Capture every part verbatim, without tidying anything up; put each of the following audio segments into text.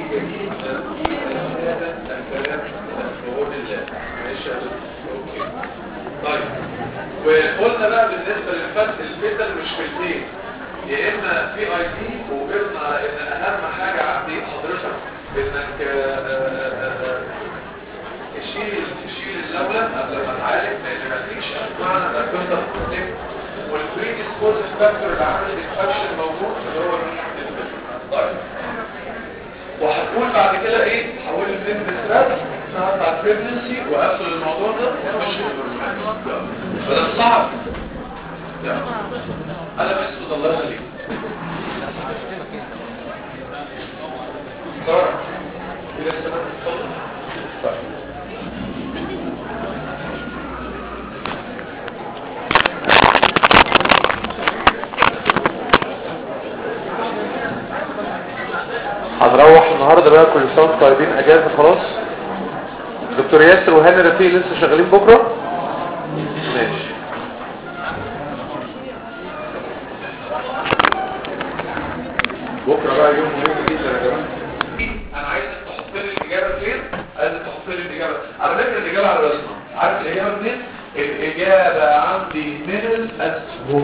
جميل هذا الكلام بقول الله ماشي. اوكي طيب، وقلنا بقى بالنسبه للفتح الفتن مشكلتين، يا اما في اي دي، وقلنا على ان اهم حاجه عندي حضرتك انك تشيل تشيل اللولب قبل ما تعالج، لان مفيش معنى انك تفضل تكتب، والبريديسبوزنج فاكتور اللي عامل الانفكشن موجود اللي هو الفتن. طيب، وهتقول بعد كده ايه؟ هقول الفيتنس رات بتاع البريجنسي واقفل الموضوع ده ونخش في البرنامج. فده صعب. يلا انا بس الله يخليك. ساره الى السماء اتفضل. طيب هنروح النهارده بقى كل سنه وانتم طيبين، اجازه خلاص. دكتور ياسر وهاني رفيق لسه شغالين بكره؟ ماشي. بكره بقى يوم مهم جدا يا جماعه. انا عايزك تحط لي الاجابه فين؟ عايزك تحط لي الاجابه على فكره، الاجابه على الرسمه. عارف الاجابه منين؟ الاجابه عندي من الاسهم.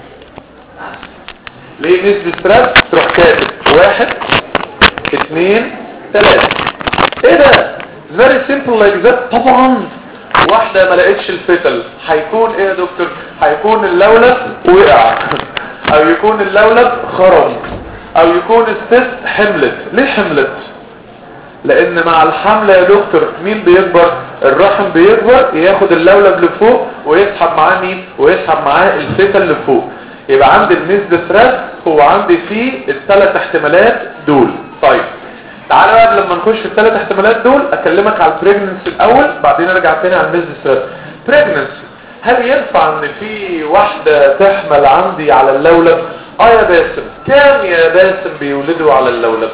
ليه نسبه ستريس؟ تروح كاتب واحد اثنين ثلاثة. ايه ده؟ very simple like that. طبعا واحدة ما لقيتش الفتل، هيكون ايه يا دكتور؟ هيكون اللولب وقع، او يكون اللولب خرم، او يكون الست حملت. ليه حملت؟ لان مع الحملة يا دكتور مين بيكبر؟ الرحم بيكبر، ياخد اللولب لفوق ويسحب معاه مين؟ ويسحب معاه الفتل لفوق. يبقى عندي النسبة ثلاث، هو عندي فيه الثلاث احتمالات دول. طيب تعالى بقى لما نخش في الثلاث احتمالات دول اكلمك على البريجننسي الاول، بعدين ارجع تاني على النسبة ثلاث. بريجننسي، هل ينفع ان في واحدة تحمل عندي على اللولب؟ اه يا باسم. كام يا باسم بيولدوا على اللولب؟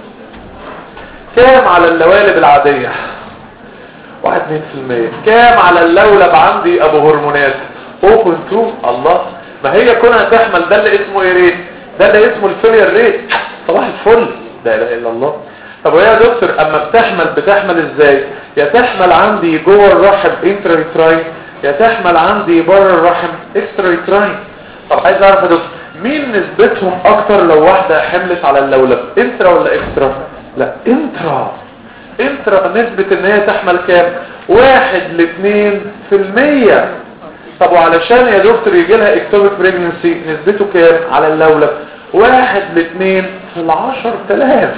كام على اللوالب العادية؟ واحد اتنين في المية. كام على اللولب عندي ابو هرمونات؟ صفر فاصلة اتنين. الله، ما هي كونها تحمل ده اللي اسمه ايه ريت؟ ده اللي اسمه الفيلير ريت. صباح الفل، لا اله الا الله. طب ويا دكتور اما بتحمل بتحمل ازاي؟ يا تحمل عندي جوه الرحم انترا، يا تحمل عندي بره الرحم اكسترا. طب عايز اعرف يا دكتور مين نسبتهم اكتر لو واحده حملت على اللولب؟ انترا ولا اكسترا؟ لا انترا. انترا نسبه ان هي تحمل كام؟ واحد لاثنين في المية. طب وعلشان يا دكتور يجي لها اكتوبيك بريجننسي نسبته كام على اللولب؟ واحد لاثنين في العشر تلاف.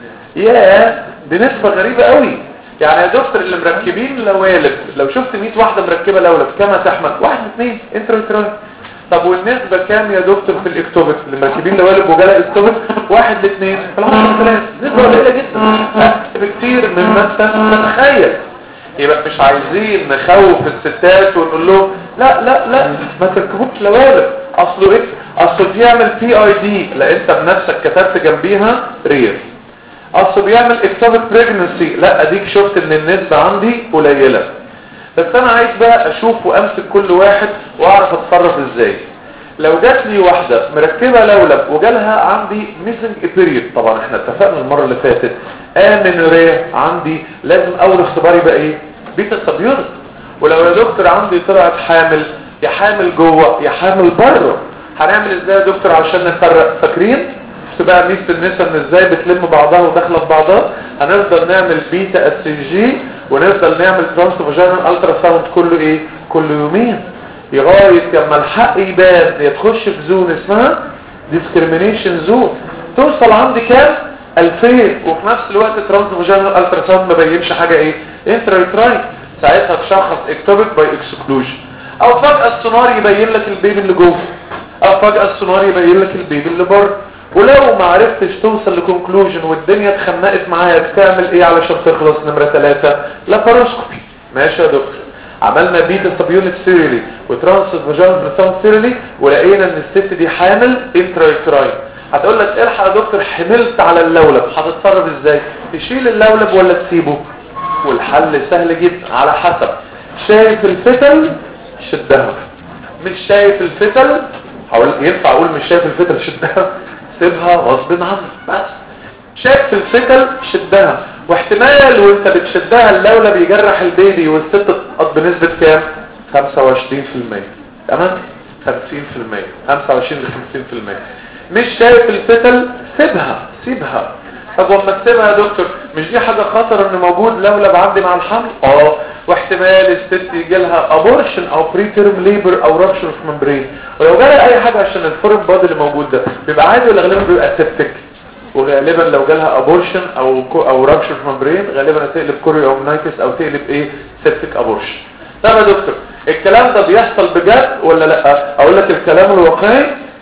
ياه، دي نسبة غريبة قوي. يعني يا دكتور اللي مركبين لوالب، لو شفت مية واحدة مركبة لولب كما تحمل؟ واحد لاثنين انترا. طب والنسبة كام يا دكتور في الاكتوبيك اللي مركبين لوالب وجالها اكتوبيك؟ واحد لاثنين في العشر تلاف. نسبة قليلة جدا بكتير مما انت تتخيل. يبقى مش عايزين نخوف الستات ونقول لهم لا لا لا ما تركبوش لوالب، اصله ايه؟ اصله بيعمل بي اي دي، لا انت بنفسك كتبت جنبيها رير. اصله بيعمل اكتوبيك بريجننسي، لا اديك شفت ان النسبة عندي قليلة. بس انا عايز بقى اشوف وامسك كل واحد واعرف اتصرف ازاي. لو جات لي واحدة مركبة لولب وجالها عندي ميسنج بيريود، طبعا احنا اتفقنا المرة اللي فاتت امينوريا عندي لازم اول اختبار يبقى ايه؟ بيتا سبيورت. ولو يا دكتور عندي طلعت حامل، يا حامل جوه يا حامل بره، هنعمل ازاي يا دكتور عشان نفرق؟ فاكرين بقى ميزه النساء ان ازاي بتلم بعضها وداخله في بعضها؟ هنفضل نعمل بيتا اس جي ونفضل نعمل ترانس فاجينال الترا ساوند كل ايه؟ كل يومين، لغايه لما الحق يبان يا تخش في زون اسمها ديسكريميشن زون. توصل عندي كام؟ ألفين، وفي نفس الوقت ترانس فاجينال الترا ساوند ما بينش حاجه ايه؟ انترا. ساعتها تشخص اكتوبيك باي اكسكلوجن، او فجاه السونار يبين لك البيبي اللي جوه، او فجاه السونار يبين لك البيبي اللي بره. ولو ما عرفتش توصل لكونكلوجن والدنيا اتخنقت معايا، بتعمل ايه علشان تخلص؟ نمره ثلاثة لاباروسكوبي. ماشي يا دكتور، عملنا بيتا سب يونت سيريلي وترانس فاجينال ساوند سيريلي ولقينا ان الست دي حامل انترايتراين. هتقول لك الحق يا دكتور حملت على اللولب، هتتصرف ازاي؟ تشيل اللولب ولا تسيبه؟ والحل سهل جدا، على حسب شايف الفتل شدها، مش شايف الفتل هقول ينفع اقول مش شايف الفتل شدها؟ سيبها غصب عنك. بس شاك في الفتل شدها، واحتمال وانت بتشدها اللولب يجرح البيبي والست تسقط بنسبة كام؟ خمسة وعشرين في المية. تمام؟ خمسين في المية، خمسة وعشرين لخمسين في المية. مش شايف الفتل سيبها سيبها. طب وما تسيبها يا دكتور، مش دي حاجة خطر ان موجود لولب عندي مع الحمل؟ اه، واحتمال الست يجي لها ابورشن او بري تيرم ليبر او رابشر في ممبرين، ولو جالها اي حاجة عشان الفورين بادي اللي موجود ده بيبقى عادي ولا غالبا بيبقى سيبتك؟ وغالبا لو جالها ابورشن او او رابشر في ممبرين غالبا هتقلب كوريومنايتس او تقلب ايه؟ سيبتك ابورشن. طب يا دكتور الكلام ده بيحصل بجد ولا لا؟ اقول لك الكلام الواقعي،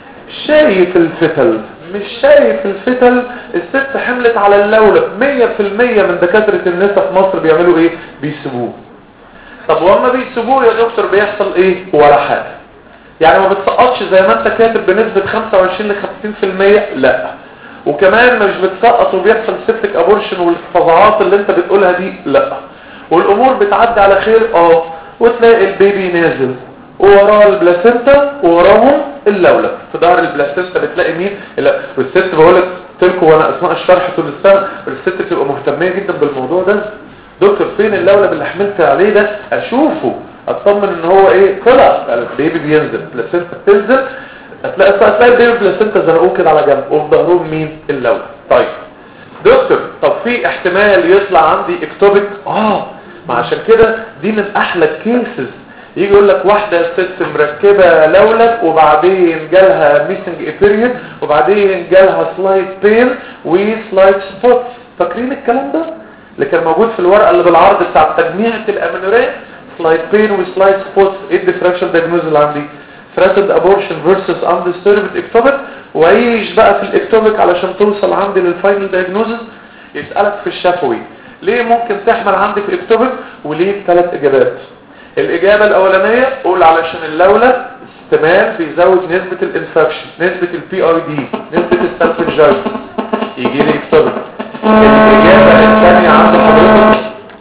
شايف الفتل مش شايف الفتل. الست حملت على اللولب، مية في المية من دكاترة النساء في مصر بيعملوا ايه؟ بيسيبوه. طب وما بيسيبوه يا دكتور بيحصل ايه؟ ولا حاجة. يعني ما بتسقطش زي ما انت كاتب بنسبة خمسة وعشرين لخمسين في المية، لا. وكمان مش بتسقط وبيحصل سيبتك ابورشن والفظاعات اللي انت بتقولها دي، لا. والامور بتعدي على خير، اه، وتلاقي البيبي نازل ووراه البلاسنتا ووراهم اللولب. في ظهر البلاسنتا بتلاقي مين؟ لا. والست بقول لك تلكوا وانا اثناء الشرح طول السنه الست بتبقى مهتميه جدا بالموضوع ده. دكتور فين اللولب اللي حملت عليه ده؟ اشوفه اطمن ان هو ايه؟ طلع البيبي بينزل، البلاسنتا بتنزل، هتلاقي هتلاقي البيبي البلاسنتا زنقوه كده على جنب وفي ظهرهم مين؟ اللولب. طيب دكتور طب في احتمال يطلع عندي اكتوبيك؟ اه، ما عشان كده دي من احلى الكيسز. يجي يقول لك واحدة ست مركبة لولب وبعدين جالها ميسنج بيريود وبعدين جالها سلايد بين وسلايد سبوت. فاكرين الكلام ده اللي كان موجود في الورقة اللي بالعرض بتاع تجميعة الامينوريه؟ سلايد بين وسلايد سبوت. ايه الديفرنشال دايجنوز اللي عندي؟ ثراتد ابورشن فيرسس اندستربد اكتوبيك. وعيش بقى في الاكتوبيك علشان توصل عندي للفاينل دايجنوزز. يسألك في الشفوي ليه ممكن تحمل عندي في اكتوبيك وليه؟ ثلاث اجابات. الإجابة الأولانية قول علشان اللولب استمال بيزود نسبة الانفكشن، نسبة البي اي دي، نسبة السلفنجايز، يجي لي اكتوبيك. الإجابة الثانية عند حضرتك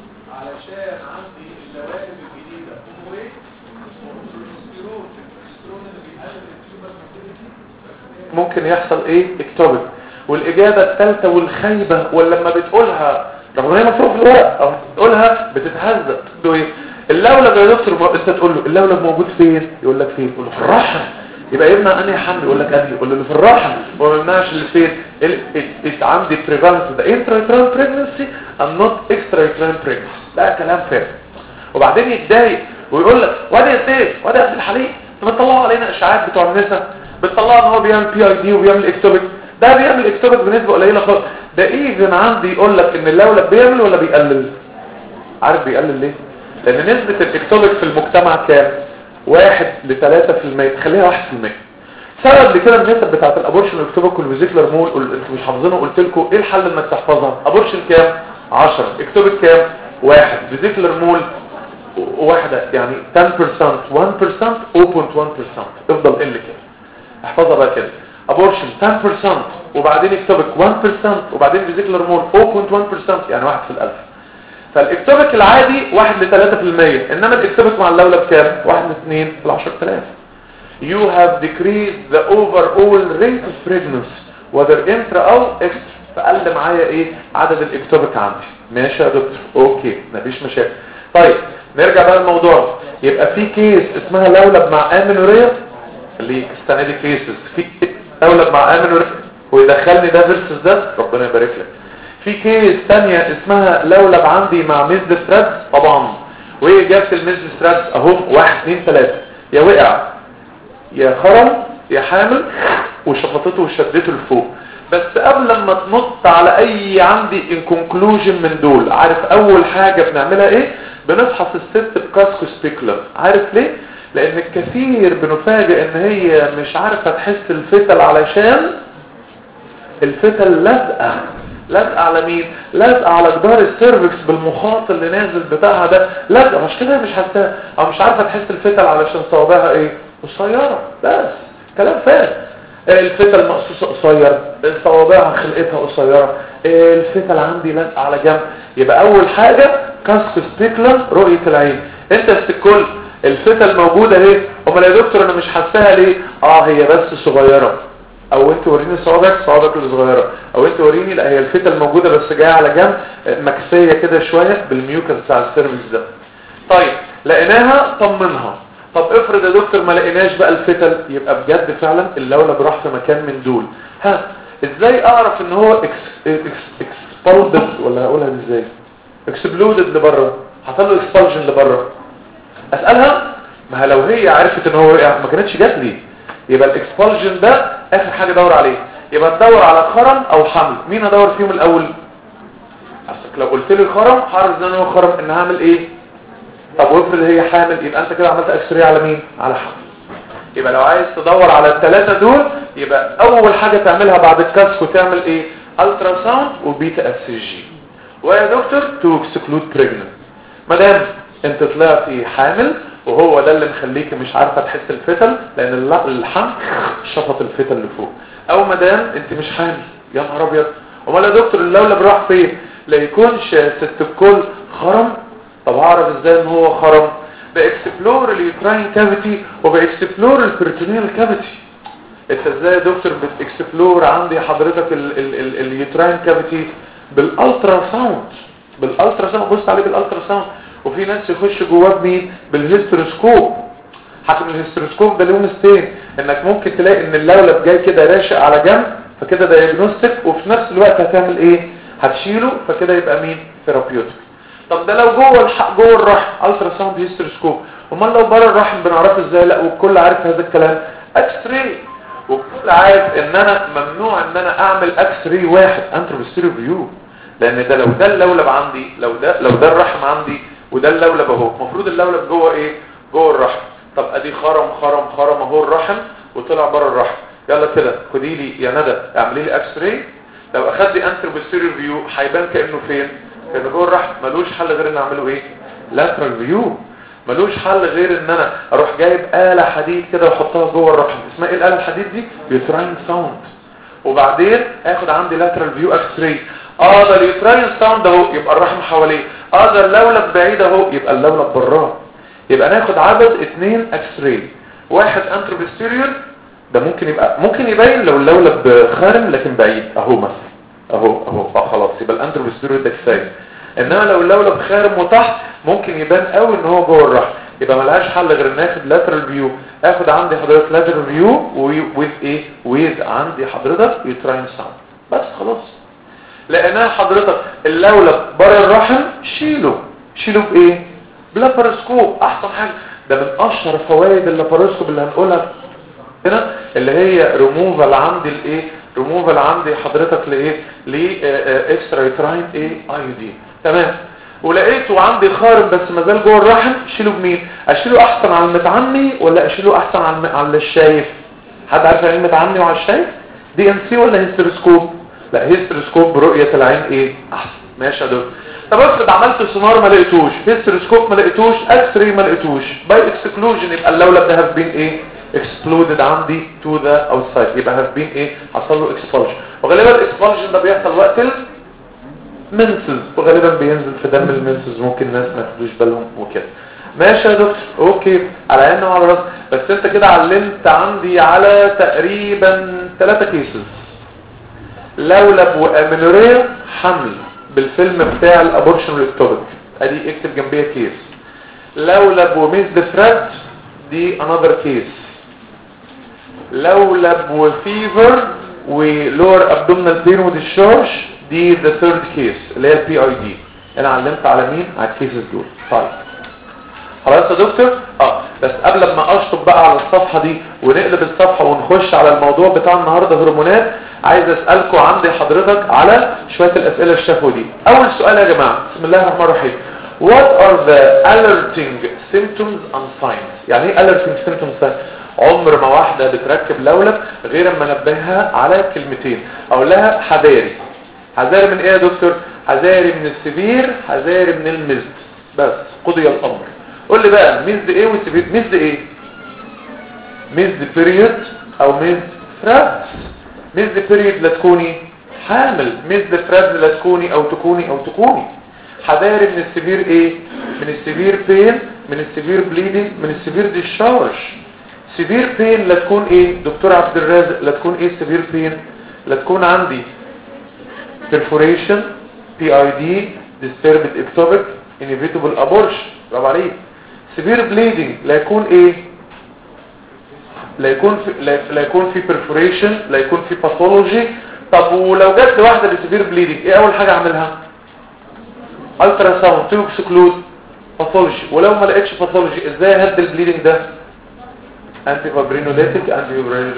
علشان عندي اللوالب الجديدة ممكن يحصل ايه؟ اكتوبيك. والإجابة الثالثة والخيبة ولما بتقولها رغم هي مكتوبة في الورق او بتقولها بتتهزق، تقول ايه؟ اللولب يا دكتور انت تقول له اللولب موجود فين؟ يقول لك فين؟ يقول له في الرحم. يبقى يمنع انهي حمل؟ يقول لك انهي؟ يقول له في الرحم. وما يمنعش اللي فين؟ انت عندي prevalence ده intrauterine pregnancy and not extrauterine pregnancy. ده كلام فارغ. وبعدين يتضايق ويقول لك وادي يا سيف وادي يا عبد الحليم انتوا بتطلعوا علينا اشاعات بتوع النساء، بتطلعوا ان هو بيعمل بي اي دي وبيعمل اكتوبيك. ده بيعمل اكتوبيك بنسبه قليله خالص. ده ايفن عندي يقول لك ان اللولب بيعمل ولا بيقلل؟ عارف بيقلل ليه؟ لان نسبة الاكتوبيك في المجتمع كام؟ واحد لثلاثة في المية، خليها واحد في المية. سبب لكده النسب بتاعت الابورشن والاكتوبيك والفيزيكلر مول انتوا مش حافظينه، قلت لكم ايه الحل انك تحفظها؟ ابورشن كام؟ عشرة، اكتوبيك كام؟ واحد، فيزيكلر مول واحدة، يعني عشرة بالمية، واحد بالمية، صفر فاصلة واحد بالمية. افضل قل كده احفظها بقى كده. ابورشن عشرة بالمية وبعدين اكتوبيك واحد بالمية وبعدين فيزيكلر مول صفر فاصلة واحد بالمية، يعني واحد في الالف. فالاكتوبيك العادي واحد لثلاثة في المية، انما الاكتوبيك مع اللولب كام؟ واحد لاثنين في العشر تلاف. You have decreased the overall rate of pregnancy whether intra او extra. فقل معايا ايه؟ عدد الاكتوبيك عندي. ماشي يا دكتور؟ اوكي مفيش مشاكل. طيب نرجع بقى للموضوع. يبقى في كيس اسمها لولب مع امينوريا اللي السنه دي كيسز، في لولب مع امينوريا ويدخلني ده فيرسس ده، ربنا يبارك لك. في كيس ثانيه اسمها لولب عندي مع ميزد ثريدز طبعا. وايه اجابه الميزد ثريدز؟ اهو واحد اثنين ثلاثة، يا وقع يا خرم يا حامل وشفطته وشدته لفوق. بس قبل ما تنط على اي عندي ان كونكلوجن من دول، عارف اول حاجه بنعملها ايه؟ بنفحص الست بكاسكو سبيكولر. عارف ليه؟ لان الكثير بنفاجئ ان هي مش عارفه تحس الفتل علشان الفتل لازقه لازقه على مين؟ لازقه على جدار السيرفكس بالمخاط اللي نازل بتاعها ده، لازقه. مش كده مش حاسه او مش عارفه تحس الفتل علشان صوابعها ايه؟ قصيره. بس كلام فارغ. الفتل مقصوصه قصير، صوابعها خلقتها قصيره، الفتل عندي لازقه على جنب. يبقى اول حاجه كاسكو سبيكولر، رؤيه العين. انت الكل الفتل موجوده اهي، امال يا دكتور انا مش حاساها ليه؟ اه هي بس صغيره. او انت وريني صوابعك صوابعك الصغيره، او انت وريني لا هي الفتة الموجوده بس جايه على جنب مكسيه كده شويه بالميوكس بتاع السيرفكس ده. طيب لقيناها طمنها. طب افرض يا دكتور ما لقيناش بقى الفتل، يبقى بجد فعلا اللولب راح في مكان من دول. ها ازاي اعرف ان هو اكسبلودد ولا هقولها ازاي اكسبلودد لبره، حصل له اكسبلجن لبره؟ اسالها، ما لو هي عرفت ان هو وقع ما كانتش جات لي. يبقى الاكسبلجن ده اخر حاجه ادور عليه. يبقى تدور على خرم او حمل، مين ادور فيهم الاول؟ اصلك لو قلت لي خرم حارس ان هو خرم ان هعمل ايه؟ طب وافرض هي حامل، يبقى انت كده عملت اكسريه على مين؟ على حمل. يبقى لو عايز تدور على الثلاثه دول يبقى اول حاجه تعملها بعد الكشف وتعمل ايه؟ الترا ساوند وبيتا اس جي. ويا دكتور تو اكسكلود بريجننت. ما دام انت طلعتي حامل وهو ده اللي مخليك مش عارفه تحس الفتل لان الحمل شفط الفتل اللي فوق، او ما دام انت مش حامل. يا نهار ابيض، امال يا دكتور اللولب راح فين؟ لا يكونش ست الكل خرم. طب هعرف ازاي ان هو خرم؟ باكسبلور اليوتراين كافيتي وباكسبلور البريتونيال كافيتي. انت ازاي يا دكتور بتكسبلور عندي حضرتك اليوتراين كافيتي؟ بالالترا ساوند. بالالترا ساوند، بص عليه بالالترا ساوند. وفي ناس يخش جواه بمين؟ بالهيستروسكوب. حتى من الهيستروسكوب ده له ميزتين، انك ممكن تلاقي ان اللولب جاي كده راشق على جنب فكده دايجنوستيك، وفي نفس الوقت هتعمل ايه؟ هتشيله فكده يبقى مين؟ ثيرابيوتيك. طب ده لو جوه الح... جوه الرحم الترا ساوند هيستروسكوب. امال لو بره الرحم بنعرفه ازاي؟ لا والكل عارف هذا الكلام، اكس راي. والكل عارف ان انا ممنوع ان انا اعمل اكس راي واحد انتروفيستيريو فيو، لان ده لو ده اللولب عندي، لو ده لو ده الرحم عندي وده اللولب اهو، المفروض اللولب جوه ايه؟ جوه الرحم. طب ادي خرم خرم خرم اهو الرحم وطلع بره الرحم. يلا كده خدي لي يا ندى اعملي لي اكس راي. لو اخدت انتروفيستيريو فيو هيبان كانه فين؟ كانه جوه الرحم. ملوش حل غير ان اعمله ايه؟ لاترال فيو. ملوش حل غير ان انا اروح جايب آلة حديد كده واحطها جوه الرحم. اسمها ايه الآلة الحديد دي؟ يوتراين ساوند. وبعدين اخد عندي لاترال فيو اكس راي. اه ده اليوتراين ساوند اهو يبقى الرحم حواليه، اه ده اللولب بعيد اهو يبقى اللولب براه. يبقى ناخد عدد اثنين اكس راي، واحد انتروفيستيريور ده ممكن يبقى ممكن يبين لو اللولب خارم لكن بعيد اهو مثلا اهو اهو اه خلاص يبقى الانتروفيستيريور ده كفايه. انما لو اللولب خارم وتحت ممكن يبان قوي ان هو جوه الرحم، يبقى ملهاش حل غير ان اخد لاترال فيو. اخد عندي حضرتك لاترال فيو ويز ايه؟ ويز عندي حضرتك يوتراين ساوند. بس خلاص لقيناه حضرتك اللولب بره الرحم، شيله. شيله بايه؟ بلاباروسكوب. احسن حاجه ده من اشهر فوائد اللاباروسكوب اللي هنقولها هنا، اللي هي ريموفال عندي الايه؟ ريموفال عندي حضرتك لايه؟ لاكسترا يوتراين ايه؟ ايودين. تمام. ولقيته عندي خارم بس ما زال جوه الرحم، شيله بمين؟ اشيله احسن على المتعني ولا اشيله احسن على الم... على الشايف؟ حد عارف يعني المتعني وعلى الشايف؟ دي ام سي ولا هيستروسكوب؟ لا هيستروسكوب برؤيه العين ايه؟ احسن. ماشي يا دكتور. طب افرض عملت سونار ما لقيتوش، هيستروسكوب ما لقيتوش، اكس راي ما لقيتوش، باي اكسكلوجن يبقى اللولب ده هاف بين ايه؟ exploded عندي to the outside. يبقى هاف بين ايه؟ حصل له expulsion. وغالبا الاكسبلجن ده بيحصل وقت المنسز، وغالبا بينزل في دم المنسز، ممكن الناس ما ياخدوش بالهم وكده. ماشي يا دكتور اوكي على عيننا وعلى راسنا. بس انت كده علمت عندي على تقريبا ثلاثة كيسز، لولب وامينوريا حمل بالفيلم بتاع الابورشن والاكتوبك. ادي اكتب جنبيها كيس. لولب وميزد فراد دي انذر كيس. لولب وفيفر ولور ابدومينال بين وديشارج دي ذا ثيرد كيس اللي هي البي اي دي. انا علمت على مين؟ على الكيسز دول. طيب خلاص يا دكتور. اه بس قبل ما اشطب بقى على الصفحه دي ونقلب الصفحه ونخش على الموضوع بتاع النهارده هرمونات، عايز اسالكم عندي حضرتك على شويه الاسئله الشفوي دي. اول سؤال يا جماعه، بسم الله الرحمن الرحيم. What are the alerting symptoms and signs؟ يعني ايه alerting symptoms؟ عمر ما واحده بتركب لولب غير اما انبهها على كلمتين، اقول لها حذاري. حذاري من ايه يا دكتور؟ حذاري من السبير، حذاري من المزد. بس قضي الامر. قول لي بقى مزد ايه والسبير؟ مزد ايه؟ مزد بيريود او مزد فراد. مزد بيريود لا تكوني حامل، مزد فراد لا تكوني او تكوني او تكوني. حذاري من السبير ايه؟ من السبير بين، من السبير بليدنج، من السبير ديشارج. سيفير بين لا تكون ايه دكتور عبد الرازق؟ لا تكون ايه سيفير بين؟ لا تكون عندي perforation بي اي دي disturbed ectopic inevitable abortion. برافو عليك. سيفير بليدنج لا يكون ايه؟ لا يكون في لا, لا يكون في perforation، لا يكون في باثولوجي. طب ولو جت واحده بسيفير بليدنج ايه اول حاجه اعملها؟ الترا ساوند تو اكسكلود باثولوجي. ولو ما لقيتش باثولوجي ازاي اهدي البليدنج ده؟ انتي فابرينوليتيك، انتي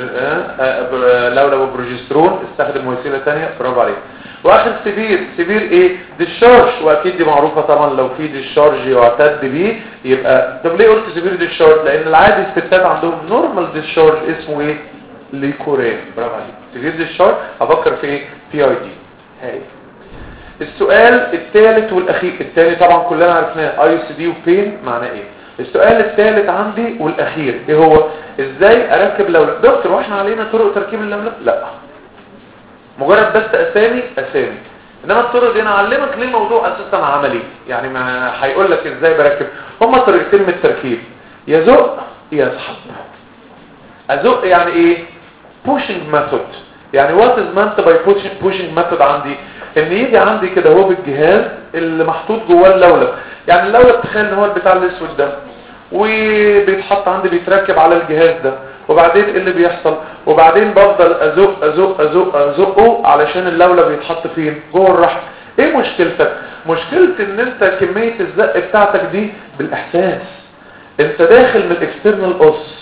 لولا وبروجسترون، استخدم وسيله ثانيه. برافو عليك. واخر سيفير سيفير ايه؟ ديشارج، واكيد دي معروفه طبعا لو في ديشارج يعتد بيه يبقى. طب ليه قلت سيفير ديشارج؟ لان العادي الستات عندهم نورمال ديشارج اسمه ايه؟ ليكورين. برافو عليك. سيفير ديشارج افكر في ايه؟ بي اي دي. هاي السؤال الثالث والاخير. الثاني طبعا كلنا عرفناه اي سي دي وبين معناه ايه. السؤال الثالث عندي والاخير ايه هو؟ ازاي اركب لولب؟ دكتور واحنا علينا طرق تركيب اللولب؟ لا، مجرد بس اسامي اسامي. انما الطرق دي انا اعلمك ليه الموضوع اساسا عملي، يعني ما هيقول لك ازاي بركب. هما طريقتين من التركيب، يزق يسحب. ازق يعني ايه؟ pushing method. يعني what is meant by pushing pushing method عندي؟ ان يجي عندي كده هو بالجهاز اللي محطوط جواه اللولب. يعني اللولب تخيل ان هو البتاع الاسود ده وبيتحط عندي بيتركب على الجهاز ده، وبعدين ايه اللي بيحصل؟ وبعدين بفضل ازق ازق ازق ازقه علشان اللولب يتحط فين؟ جوه الرحم. ايه مشكلتك؟ مشكلة ان انت كمية الزق بتاعتك دي بالاحساس. انت داخل من الاكسترنال قص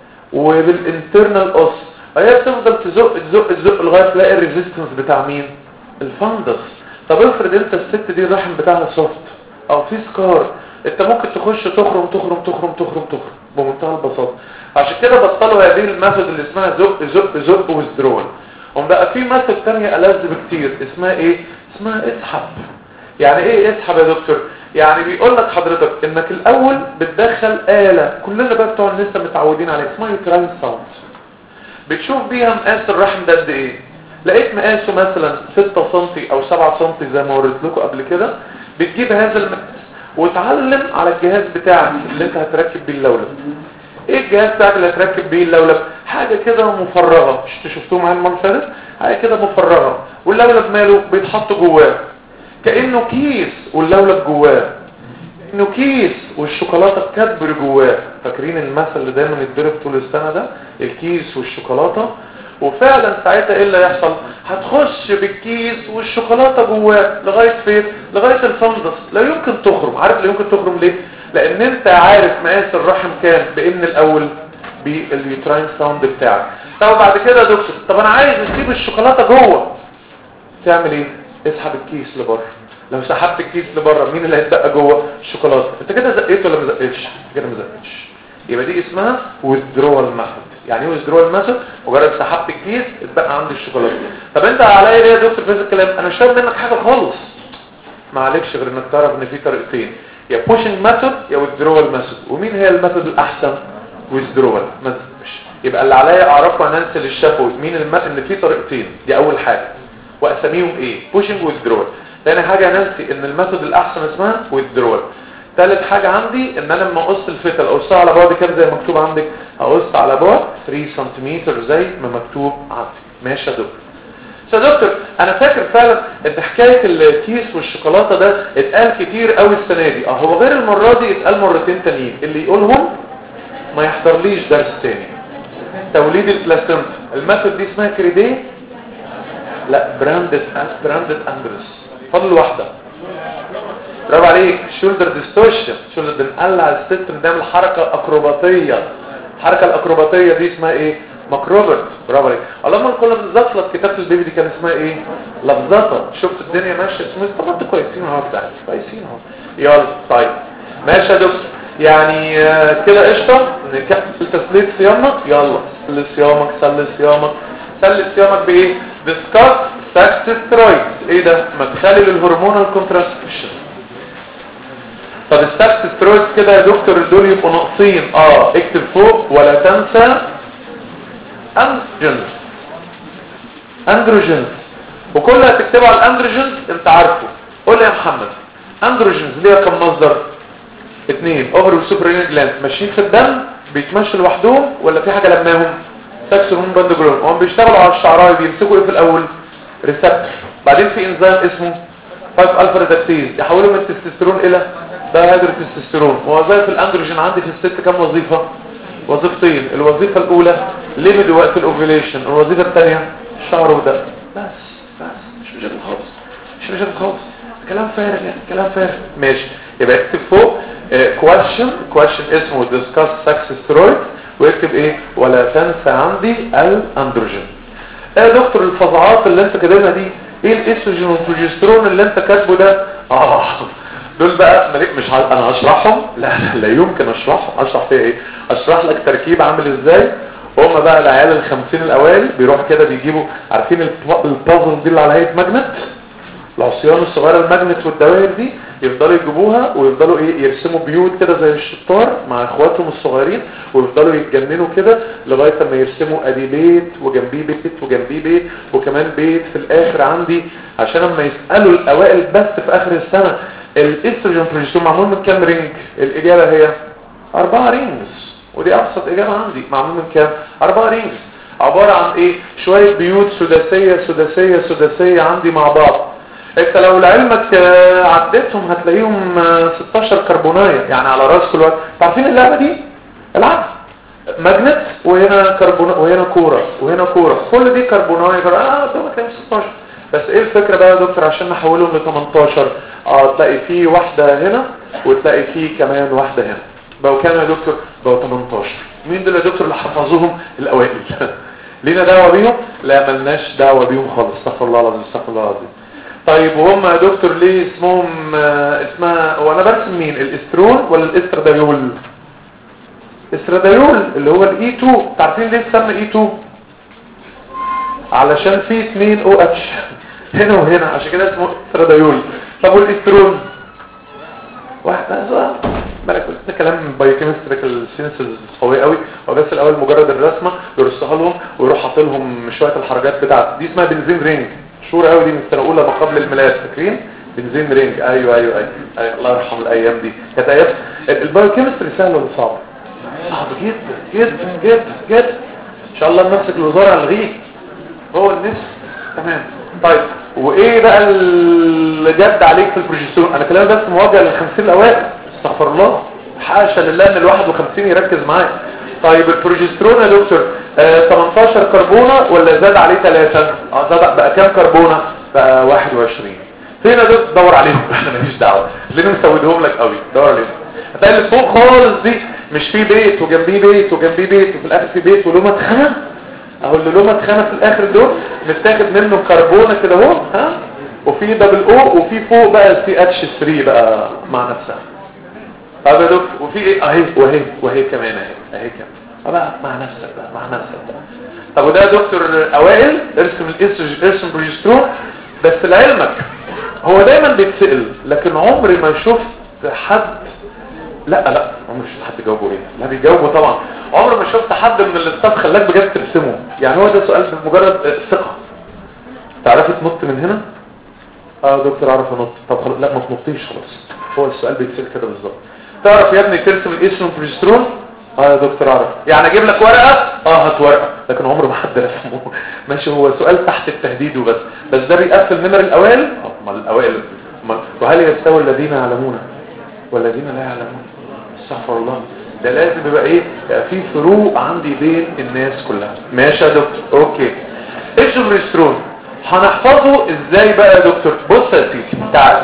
وبالانترنال قص، هي تفضل تزق تزق تزق لغايه تلاقي الريزيستنس بتاع مين؟ الفندس. طب افرض انت الست دي الرحم بتاعها سوفت او في سكار، انت ممكن تخش تخرم تخرم تخرم تخرم تخرم بمنتهى البساطه. عشان كده بطلوا هذه الميثود اللي اسمها زق زق زق ويزدرول، وبقى في ميثود ثانيه ألذ بكتير اسمها ايه؟ اسمها اسحب. يعني ايه اسحب يا دكتور؟ يعني بيقول لك حضرتك انك الاول بتدخل آلة كلنا بقى بتوع لسه متعودين عليها اسمها يوتراين ساوند، بتشوف بيها مقاس الرحم ده قد ايه. لقيت مقاسه مثلا ستة سنتي او سبعة سنتي زي ما وريت لكم قبل كده، بتجيب هذا المقاس وتعلم على الجهاز بتاعك اللي انت هتركب بيه اللولب. ايه الجهاز بتاعك اللي هتركب بيه اللولب؟ حاجه كده مفرغه، مش شفتوه معايا المره اللي فاتت؟ حاجه كده مفرغه واللولب ماله بيتحط جواه كانه كيس، واللولب جواه انه كيس والشوكولاته بتكبر جواه. فاكرين المثل اللي دايما يتضرب طول السنه ده؟ الكيس والشوكولاته. وفعلا ساعتها ايه اللي هيحصل؟ هتخش بالكيس والشوكولاته جواه لغايه فين؟ لغايه الفندس. لا يمكن تخرم. عارف لا يمكن تخرم ليه؟ لان انت عارف مقاس الرحم كام بان الاول باليوتراين ساوند بتاعك. طب بعد كده يا دكتور طب انا عايز اسيب الشوكولاته جوه، تعمل ايه؟ اسحب الكيس لبره. لو سحبت الكيس لبره مين اللي هيتبقى جوه؟ الشوكولاته. انت كده زقيت ولا ما زقتش؟ كده ما زقتش. يبقى دي اسمها withdrawal method. يعني ايه withdrawal method؟ مجرد سحبت الكيس اتبقى عندي الشوكولاته. طب انت عليا ليه يا دكتور في هذا الكلام؟ انا مش فاهم منك حاجه خالص. ما عليكش غير انك تعرف ان في طريقتين، يا pushing method يا withdrawal method. ومين هي الميثود الاحسن؟ withdrawal method. يبقى اللي عليا اعرفه انا انسى الشفوي مين الم... ان في طريقتين، دي اول حاجه. واساميهم ايه؟ pushing withdrawal. ثاني حاجه ننسي ان الميثود الاحسن اسمها withdrawal. ثالث حاجه عندي ان انا لما اقص الفتل اقصها على بعد كام زي ما مكتوب عندك؟ اقص على بعد ثلاثة سنتيمتر زي ما مكتوب عندي. ماشي يا دكتور؟ يا دكتور انا فاكر فعلا ان حكايه الكيس والشوكولاته ده اتقال كتير قوي السنه دي. اه هو غير المره دي اتقال مرتين تانيين، اللي يقولهم ما يحضرليش درس تاني. توليد البلاسنتا الميثود دي اسمها كريدي، لا براندد براندد اندرس. فاضل واحده. برافو عليك. شولدر ديستورشن. شولدر بنقلع الستر بنعمل حركه اكروباتيه. الحركه الاكروباتيه دي اسمها ايه؟ ماكروبرت. برافو عليك. اللهم كنا بنزفلط كتابه البيبي دي كان اسمها ايه؟ لفظته. شفت الدنيا ماشيه اسمها. طب انتوا كويسين اهو بتاعتي كويسين اهو. يلا طيب ماشي يا دكتور. يعني كده قشطه نكمل تسلية صيامك. يلا سل صيامك سل صيامك سل صيامك بايه؟ ديسكاس ساكسترويد. ايه ده؟ مدخلي للهرمونال كونتراسبشن. طب الساكسترويد كده يا دكتور دول يبقوا ناقصين. اه اكتب فوق ولا تنسى اندروجينز. اندروجينز وكل اللي هتكتبه على الاندروجينز انت عارفه. قول لي يا محمد اندروجينز ليها كم مصدر؟ اثنين. اوفر وسوبرينال جلاند ماشيين في الدم بيتمشوا لوحدهم ولا في حاجه لماهم؟ سكس هرمون باند جلوبولين. هم بيشتغلوا على الشعرايه بيمسكوا ايه في الاول؟ ريسبتور. بعدين في انزيم اسمه خمسة الفا ريدكتيز يحولوا من التستوستيرون الى دايهيدروتستوستيرون. ووظائف الاندروجين عندي في الست كام وظيفه؟ وظيفتين. الوظيفه الاولى ليبيد وقت الاوفيليشن، الوظيفه الثانيه شعر وده. بس بس مش مشاكل خالص، مش مشاكل خالص، كلام فارغ يعني، كلام فارغ. ماشي، يبقى اكتب فوق كويشن كويشن اسمه ديسكاس سكس ستيرويد، واكتب ايه؟ ولا تنسى عندي الاندروجين. ايه يا دكتور الفظاعات اللي انت كاتبها دي؟ ايه الاستروجين والبروجسترون اللي انت كاتبه ده؟ اه دول بقى مش ه... انا هشرحهم؟ لا لا يمكن اشرحهم. اشرح فيها ايه؟ اشرح لك تركيب عامل ازاي. هم بقى العيال الخمسين الاوائل بيروحوا كده بيجيبوا، عارفين البازل دي اللي على هيئه ماجنت، العصيان الصغيره الماجنت والدوائر دي، يفضلوا يجيبوها ويفضلوا ايه يرسموا بيوت كده زي الشطار مع اخواتهم الصغيرين، ويفضلوا يتجننوا كده لغايه ما يرسموا ادي بيت وجنبيه بيت وجنبيه بيت وكمان بيت في الاخر عندي، عشان لما يسالوا الاوائل بس في اخر السنه الاستروجين بروجسترون معمول من كام رينج؟ الاجابه هي اربعه رينجز، ودي ابسط اجابه عندي. معمول من كام؟ اربعه رينجز. عباره عن ايه؟ شويه بيوت سداسيه سداسيه سداسيه عندي مع بعض. انت لو لعلمك عديتهم هتلاقيهم ستاشر كربونايه يعني على راس كل واحد. عارفين اللعبه دي؟ العب ماجنت وهنا كربون وهنا كوره وهنا كوره، كل دي كربونايه. اه قدامك كام؟ ستاشر. بس ايه الفكره بقى يا دكتور عشان نحولهم ل تمنتاشر؟ اه تلاقي في واحده هنا وتلاقي في كمان واحده هنا، بقوا كام يا دكتور؟ بقوا تمنتاشر. مين دول يا دكتور اللي حفظوهم؟ الاوائل. لينا دعوه بيهم؟ لا ملناش دعوه بيهم خالص. استغفر الله العظيم، استغفر الله العظيم. طيب وهم يا دكتور ليه اسمهم آه اسمها، هو انا برسم مين؟ الاسترون ولا الاسترادايول؟ استرادايول اللي هو الاي اتنين. عارفين ليه اتسمى اي اتنين؟ علشان في اتنين او اتش هنا وهنا، عشان كده اسمه استرادايول. طب والاسترون؟ واحد بقى بالك ده كلام بايوكيمستريكال سينسز قوي قوي. هو بس الاول مجرد الرسمه يرصها لهم ويروح حاطط لهم شويه الحركات بتاعته. دي اسمها بنزين رينج، مشهوره قوي دي من السنه الاولى ما قبل الميلاد، فاكرين؟ بنزين رينج. ايوه ايوه ايوه, أيوة. الله يرحم الايام دي، كانت ايام البايوكيمستري سهل ولا صعب؟ صعب جدا جدا جدا جدا. ان شاء الله نمسك الوزاره الغيه هو النفس. تمام. طيب وايه بقى اللي جد عليك في البروجسترون؟ انا كلامي بس موجه للخمسين الاوائل، استغفر الله، حاشا لله ان الواحد وخمسين يركز معايا. طيب البروجسترون يا دكتور آه تمنتاشر كربونه ولا زاد عليه ثلاثة؟ اه زاد بقى كام كربونه؟ بقى واحد وعشرين. فين يا دكتور؟ دور عليهم احنا ماليش دعوه، ليه مسودهم لك قوي؟ دور عليهم. هتلاقي اللي فوق خالص دي مش في بيت وجنبيه بيت وجنبيه بيت وفي الاخر في بيت وله مدخنه، اهو اللي له مدخنه في الاخر دول متاخد منه كربونه كده اهو، ها، وفي دبل او وفي فوق بقى سي اتش ثلاثة بقى مع نفسها. طب يا دكتور وفي ايه؟ اهي وهي وهي كمان اهي اهي كمان بقى مع نفسك بقى مع نفسك بقى. طب وده يا دكتور اوائل ارسم الاستروجين ارسم بروجسترون. بس لعلمك هو دايما بيتسأل، لكن عمري ما شفت حد، لا لا عمري ما شفت حد جاوبه ايه، لا بيجاوبه طبعا. عمري ما شفت حد من الاستاف خلاك بجد ترسمه. يعني هو ده سؤال بمجرد ثقه. تعرفي تنط من هنا؟ اه دكتور اعرف انط. طب خلاص لا ما تنطيش خلاص، هو السؤال بيتسال كده بالظبط. تعرف يا ابني ترسم الاستروجين بروجسترون؟ اه يا دكتور اعرف. يعني اجيب لك ورقه؟ اه هات ورقه، لكن عمر ما حد رسمه. ماشي، هو سؤال تحت التهديد وبس. بس ده بيقفل نمر الاوائل. اه ما الاوائل ما. وهل يستوي الذين يعلمون والذين لا يعلمون؟ استغفر الله. ده لازم يبقى ايه؟ يبقى في فروق عندي بين الناس كلها. ماشي يا دكتور؟ اوكي. ايش البروجسترون هنحفظه ازاي بقى يا دكتور؟ بص يا سيدي تعال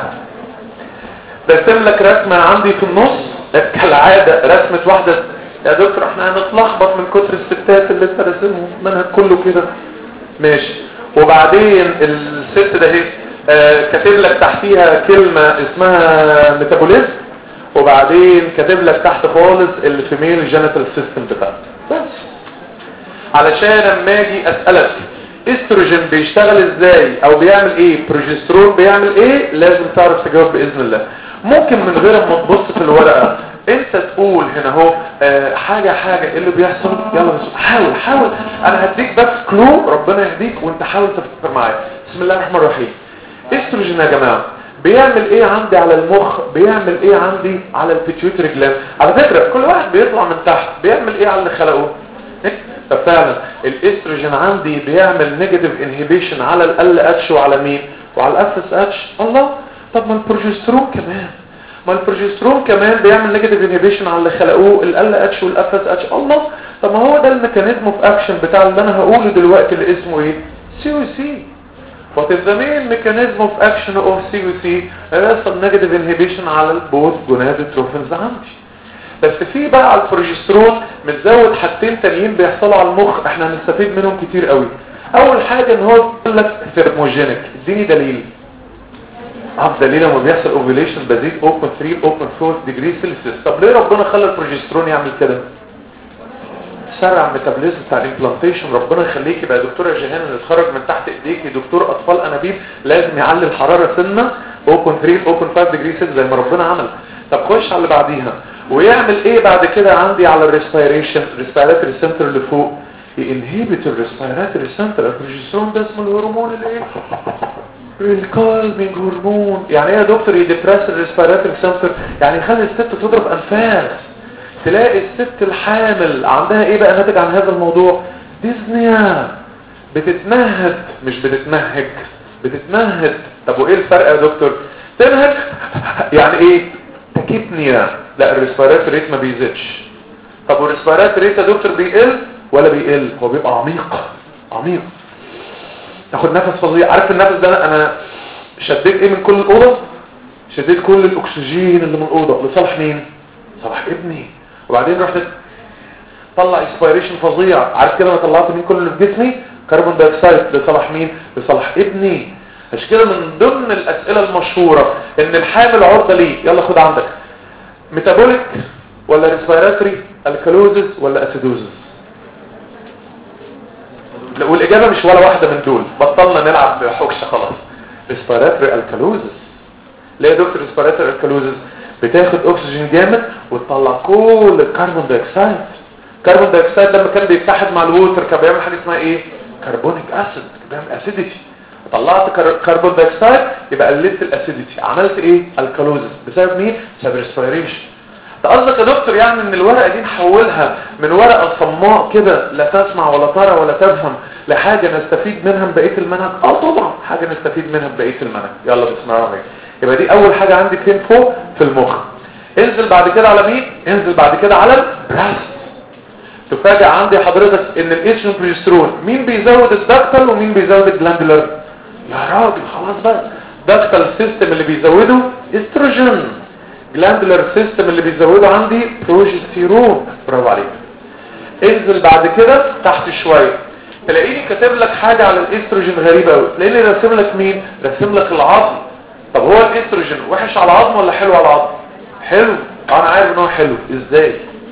برسم لك رسمه عندي في النص كالعاده، رسمه واحده. يا دكتور احنا هنتلخبط من كتر الستات اللي انت راسمهم، المنهج كله كده. ماشي. وبعدين الست ده اهي آه كاتب لك تحتيها كلمه اسمها ميتابوليزم، وبعدين كاتب لك تحت خالص الفيميل جينيتال سيستم بتاعها. بس علشان اما اجي اسالك استروجين بيشتغل ازاي او بيعمل ايه، بروجسترون بيعمل ايه، لازم تعرف تجاوب باذن الله. ممكن من غير ما تبص في الورقه انت تقول هنا اهو آه حاجه حاجه ايه اللي بيحصل. يلا بس حاول حاول، انا هديك بس كلو، ربنا يهديك وانت حاول تفكر معايا. بسم الله الرحمن الرحيم. استروجين يا جماعه بيعمل ايه عندي على المخ؟ بيعمل ايه عندي على البيتيوتري جلاند؟ على فكرة كل واحد بيطلع من تحت بيعمل ايه على اللي خلقه؟ ففعلا الاستروجين عندي بيعمل نيجاتيف انهيبيشن على ال اتش وعلى مين؟ وعلى الاف اس اتش. الله، طب ما البروجسترون كمان، ما البروجسترون كمان بيعمل نيجاتيف انهيبيشن على اللي خلقوه ال اتش والاف اس اتش. الله، طب ما هو ده الميكانيزم اوف اكشن بتاع اللي انا هقوله دلوقتي اللي اسمه ايه؟ سي او سي. What is the main mechanism of action of سي او سي؟ هيحصل نيجاتيف انهيبيشن على البوث جونادوتروفينز عندي. بس في بقى على البروجسترون متزود حاجتين تانيين بيحصلوا على المخ احنا هنستفيد منهم كتير قوي. اول حاجه ان هو بيقول لك ثيرموجينيك. اديني دليل. اه دليل لما بيحصل اوفيليشن بزيد صفر فاصلة ثلاثة صفر فاصلة أربعة ديجري سيلسيوس. طب ليه ربنا خلى البروجسترون يعمل كده؟ سرع الميتابوليزم بتاع الامبلانتيشن. ربنا يخليك يبقى دكتوره جيهان اللي اتخرج من تحت ايديكي دكتور اطفال انابيب لازم يعلي الحراره سنه صفر فاصلة ثلاثة صفر فاصلة خمسة ديجري سيلسيوس زي ما ربنا عمل. طب خش على اللي بعديها ويعمل ايه بعد كده عندي على الريسبيريشن؟ ريسبيراتوري سنتر اللي فوق ينهبت الريسبيراتوري سنتر. البروجسترون ده اسمه الهرمون الايه؟ الكالمينج هرمون. يعني ايه يا دكتور يدبرس الريسبيراتوري سنتر؟ يعني يخلي الست تضرب انفاس. تلاقي الست الحامل عندها ايه بقى ناتج عن هذا الموضوع؟ ديزنيا، بتتنهد مش بتتنهج، بتتنهد. طب وايه الفرق يا دكتور؟ تنهج يعني ايه؟ تكيبنيا. لا الريسبيراتوري ريت ما بيزيدش. طب والريسبيراتوري ريت يا دكتور بيقل ولا بيقل؟ هو بيبقى عميق عميق، تاخد نفس فظيع. عارف النفس ده انا شديت ايه من كل الاوضه؟ شديت كل الاكسجين اللي من الاوضه لصالح مين؟ صالح ابني. وبعدين رحت طلع اسبيريشن فظيع. عارف كده انا طلعت مين كل اللي في جسمي؟ كربون دايوكسيد لصالح مين؟ لصالح ابني. عشان كده من ضمن الاسئله المشهوره ان الحامل عرضه ليه؟ يلا خد عندك ميتابوليك ولا ريسبيراتوري الكالوزز ولا اسيدوزز؟ والاجابه مش ولا واحده من دول. بطلنا نلعب بحكشه خلاص. ريسبيراتوري الكالوزز. ليه يا دكتور ريسبيراتوري الكالوزز؟ بتاخد اكسجين جامد وتطلع كل الكربون دايوكسيد. الكربون دايوكسيد لما كان بيتحد مع الووتر كان بيعمل حاجه اسمها ايه؟ كربونيك اسيد، بيعمل اسيديتي. طلعت كربون دايوكسيد يبقى قللت الاسيديتي. عملت ايه؟ الكالوزز. بسبب مين؟ بسبب ريسبيريشن. ده قصدك يا دكتور يعني ان الورقه دي نحولها من ورقه صماء كده لا تسمع ولا ترى ولا تفهم لحاجه نستفيد منها ببقيه المنهج؟ اه طبعا حاجه نستفيد منها ببقيه المنهج. يلا بسم الله الرحمن الرحيم. يبقى دي اول حاجه عندي فين؟ فوق في المخ. انزل بعد كده على مين؟ انزل بعد كده على البراست. تفاجئ عندي حضرتك ان الاستروجين بروجسترون مين بيزود الدكتال ومين بيزود الجلاندولار؟ يا راجل خلاص بقى. دكتال سيستم اللي بيزوده استروجين، جلاندولار سيستم اللي بيزوده عندي بروجستيرون. برافو عليك. انزل بعد كده تحت شويه تلاقيني كاتب لك حاجه على الاستروجين غريبه قوي. تلاقيني راسم لك مين؟ راسم لك العظم. طب هو الاستروجين وحش على العظم ولا حلو على العظم؟ حلو. انا عارف ان هو حلو. ازاي؟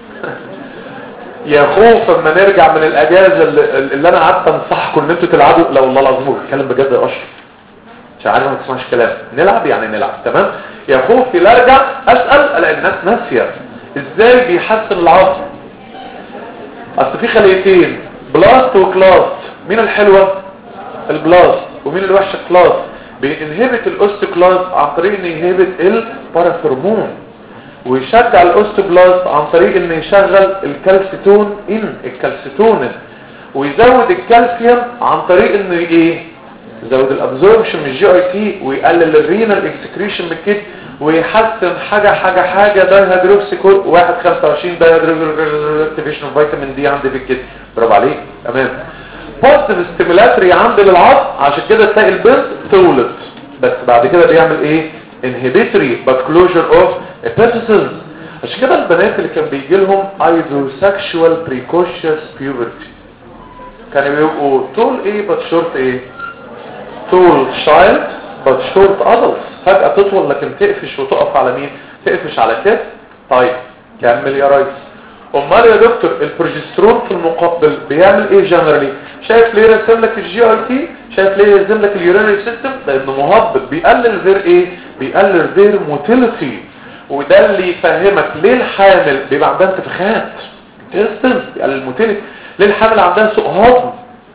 يا خوف اما نرجع من الاجازه اللي, اللي انا قعدت انصحكم ان انتوا تلعبوا. لا والله العظيم بتكلم بجد يا اشرف، مش عارف ما تسمعش كلام. نلعب يعني نلعب تمام. يا خوفي لا ارجع اسال الاقي الناس ناسيه ازاي بيحسن العظم. اصل في خليتين بلاست وكلاست. مين الحلوه؟ البلاست. ومين الوحشه؟ كلاست. بينهبت الاوستوكلاست عن طريق ان ينهبت الباراثرمون، ويشجع الاوستوبلاست عن طريق ان يشغل الكالسيتون ان الكالسيتون، ويزود الكالسيوم عن طريق انه ايه؟ يزود الابزوربشن من الجي اي تي، ويقلل الرينال اكسكريشن من الكدني، ويحسن حاجه حاجه حاجه دايهيدروكسيكول واحد خمسة وعشرين دايهيدروكسيكيشن فيتامين دي عندي في الكدني. برافو عليك تمام. بوزيتيف ستيمولاتري عندي للعظم، عشان كده تلاقي البنت تولد. بس بعد كده بيعمل ايه؟ inhibitory but closure of epiphyses. عشان كده البنات اللي كان بيجي لهم ايزوسexual precocious puberty كانوا بيبقوا طول ايه but short ايه؟ طول child but short adults. فجأة تطول لكن تقفش وتقف على مين؟ تقفش على كده. طيب كمل يا ريس. امال يا دكتور البروجسترون في المقابل بيعمل ايه جنرالي؟ شايف ليه رسم لك الجي اي تي؟ شايف ليه يرسم لك اليورينري سيستم؟ لانه مهبط بيقلل غير ايه؟ بيقلل غير موتيليتي. وده اللي يفهمك ليه الحامل بيبقى عندها انتفاخات تستم بيقلل الموتيليتي. ليه الحامل عندها سوء هضم؟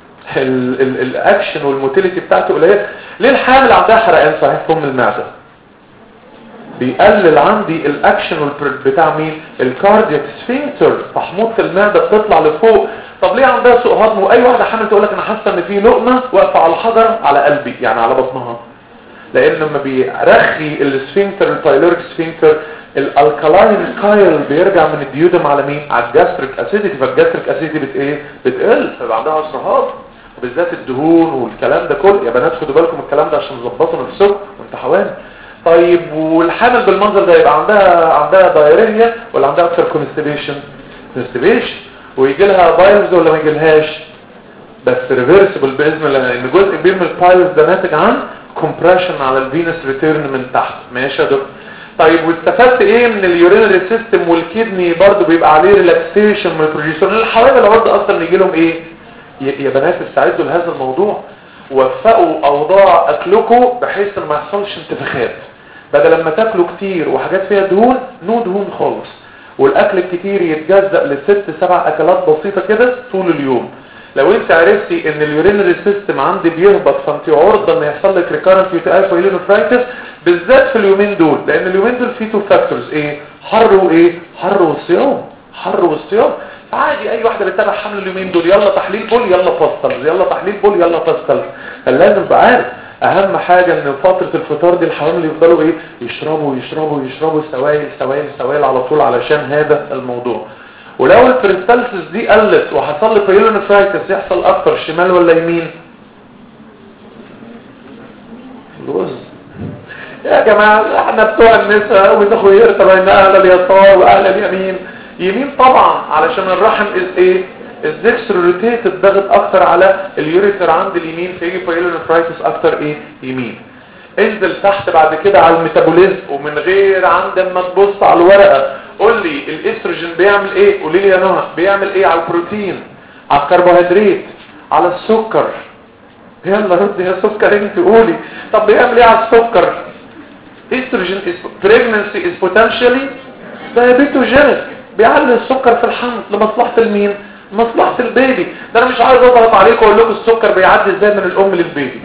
الاكشن والموتيليتي بتاعته قليله. ليه الحامل عندها حرقان صحيح فم المعده؟ بيقلل عندي الاكشن بتاع مين؟ الكاردياك سفنكتر، فحموضه المعده بتطلع لفوق. طب ليه عندها سوء هضم؟ واي واحده حامل تقول لك انا حاسه ان في لقمه واقفه على حجر على قلبي، يعني على بطنها، لان لما بيرخي السفنكتر البايلوريك سفنكتر الالكالاين كايل بيرجع من الديودم على مين؟ على الجاستريك اسيديتي، فالجاستريك اسيديتي بت ايه؟ بتقل، فيبقى عندها عسر، وبالذات الدهون والكلام ده كله. يا بنات خدوا بالكم الكلام ده عشان تظبطوا نفسكم وانت حوامل. طيب والحامل بالمنظر ده يبقى عندها عندها دايريا ولا عندها اكتر كونستيبيشن؟ كونستيبيشن. ويجي لها بايلز ولا ما يجيلهاش؟ بس ريفرسبل باذن الله، لان جزء كبير من البايلز ده ناتج عن كومبريشن على الفينس ريتيرن من تحت. ماشي يا دكتور. طيب واستفدت ايه من اليورينري سيستم والكدني؟ برضو بيبقى عليه ريلاكسيشن من البروجسترون. الحوامل العرض اصلا يجي لهم ايه؟ يا بنات استعدوا لهذا الموضوع، وفقوا اوضاع اكلكم بحيث ان ما يحصلش انتفاخات. بدل لما تاكلوا كتير وحاجات فيها دهون، نو دهون خالص، والاكل الكتير يتجزأ لست سبع اكلات بسيطه كده طول اليوم. لو انت عرفتي ان اليورينري سيستم عندي بيهبط، فانت عرضه ان يحصل لك ريكارنت يو تي اي بايلونيفرايتس بالذات في اليومين دول، لان اليومين دول فيه تو فاكتورز، ايه؟ حر وايه؟ حر والصيام، حر والصيام. عادي اي واحده بتتابع حمل اليومين دول، يلا تحليل بول يلا فاستل، يلا تحليل بول يلا فاستل. فلازم تبقى عارف اهم حاجه ان فتره الفطار دي الحوامل يفضلوا ايه؟ يشربوا يشربوا يشربوا سوائل سوائل سوائل على طول، علشان هذا الموضوع. ولو البريستالسيس دي قلت وحصل لي بايلونيفرايتس يحصل اكتر شمال ولا يمين؟ الوز يا جماعه احنا بتوع النساء وتخيرت بين اهل اليسار واهل اليمين. يمين طبعا، علشان الرحم از ايه؟ الدكسترو روتيتد، ضغط اكتر على اليوريتر عند اليمين، فيجي بايلونيفرايتس اكتر ايه؟ يمين. انزل تحت بعد كده على الميتابوليزم، ومن غير عند ما تبص على الورقه قول لي الاستروجين بيعمل ايه؟ قولي لي يا نهى بيعمل ايه على البروتين، على الكربوهيدرات، على السكر. يلا رد يا سكر انت قولي. طب بيعمل ايه على السكر؟ استروجين pregnancy is potentially diabetogenic، بيعلي السكر في الحمل لمصلحه المين؟ مصلحه البيبي. ده انا مش عايز اضغط عليكم واقول لكم السكر بيعدي ازاي من الام للبيبي.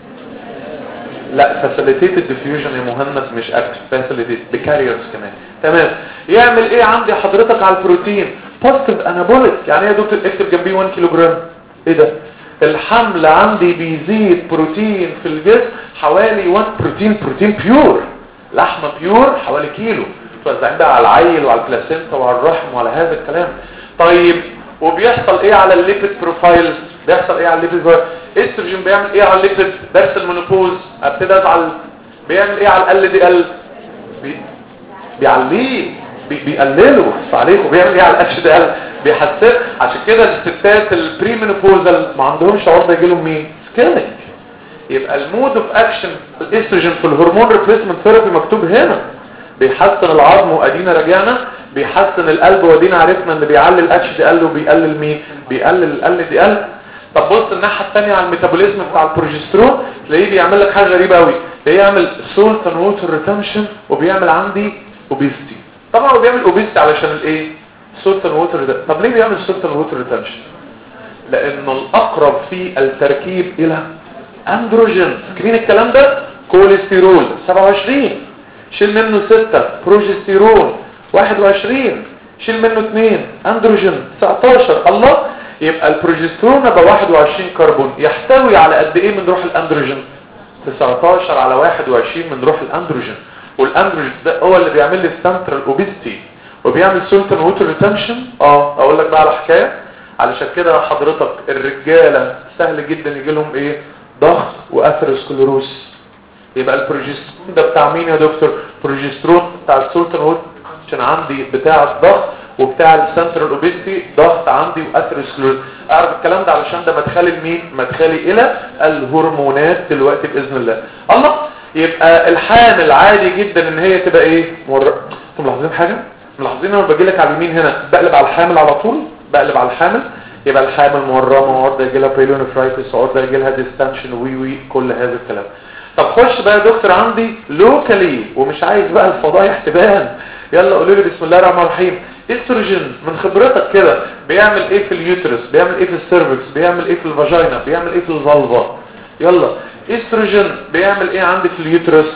لا فاسيليتيتد ديفيوجن يا مهند، مش اكتف، فاسيليتيتد بكاريرز كمان. تمام. يعمل ايه عندي حضرتك على البروتين؟ بوزيتيف انابوليك. يعني ايه يا دكتور؟ اكتب جنبيه واحد كيلو جرام. ايه ده؟ الحمل عندي بيزيد بروتين في الجسم حوالي واحد بروتين بروتين بيور، لحمه بيور حوالي كيلو، توزعين بقى على العيل وعلى البلاسينتا وعلى الرحم وعلى هذا الكلام. طيب وبيحصل ايه على الليبيد بروفايل؟ بيحصل ايه على الليبيد بروفايل؟ استروجين بيعمل ايه على الليبيد؟ درس المونوبوز ابتدى ازعل. بيعمل ايه على ال دي ال؟ بي... بيعليه بي... بيقلله عليكم. بيعمل ايه على الاتش دي ال؟ بيحسن. عشان كده الستات البريمينوبوزال ما عندهمش عرضه يجي لهم مين؟ سكيلنج. يبقى المود اوف اكشن الاستروجين في الهرمون ريبليسمنت ثيرابي مكتوب هنا، بيحسن العظم وادينا رجعنا، بيحسن القلب وادينا عرفنا ان بيعلي الاتش دي ال وبيقلل مين؟ بيقلل ال دي ال. طب بص الناحيه الثانيه على الميتابوليزم بتاع البروجسترون، تلاقيه بيعمل لك حاجه غريبه قوي، تلاقيه يعمل سولت اند ووتر ريتنشن، وبيعمل عندي اوبيستي. طبعا هو بيعمل اوبيستي علشان الايه؟ سولت اند ووتر. طب ليه بيعمل سولت اند ووتر ريتنشن؟ لانه الاقرب في التركيب الى اندروجين. فاكرين الكلام ده؟ كوليسترول سبعة وعشرين، شيل منه ستة، بروجستيرون واحد وعشرين، شيل منه اثنين، اندروجين تسعة عشر. الله. يبقى البروجسترون يبقى واحد وعشرين كربون، يحتوي على قد ايه من روح الاندروجين؟ تسعة عشر على واحد وعشرين من روح الاندروجين. والاندروجين ده هو اللي بيعمل لي السنترال اوبيستي وبيعمل سولتن ووتر ريتنشن. اه اقول لك بقى على حكايه. علشان كده حضرتك الرجاله سهل جدا يجي لهم ايه؟ ضغط واثيروسكليروس. يبقى البروجسترون ده بتاع مين يا دكتور؟ بروجسترون بتاع السولتن ووتر عشان عندي بتاع الضغط وبتاع السنترال اوبيستي، ضغط عندي واثيروسكليروس. اعرف الكلام ده علشان ده مدخلي لمين؟ مدخلي الى الهرمونات دلوقتي باذن الله. الله. يبقى الحامل عادي جدا ان هي تبقى ايه؟ مر... انتم ملاحظين حاجه؟ ملاحظين انا باجي لك على اليمين هنا بقلب على الحامل على طول، بقلب على الحامل، يبقى الحامل مورمه وعرضه يجي لها بايلونيفرايتس وعرضه يجي لها ديستنشن وي وي كل هذا الكلام. طب خش بقى يا دكتور عندي لوكالي، ومش عايز بقى الفضايح تبان. يلا قولوا لي بسم الله الرحمن الرحيم. استروجين من خبرتك كده بيعمل ايه في اليوترس؟ بيعمل ايه في السيرفكس؟ بيعمل ايه في الفاجينا؟ بيعمل ايه في الفالفا؟ يلا استروجين بيعمل ايه عندي في اليوترس؟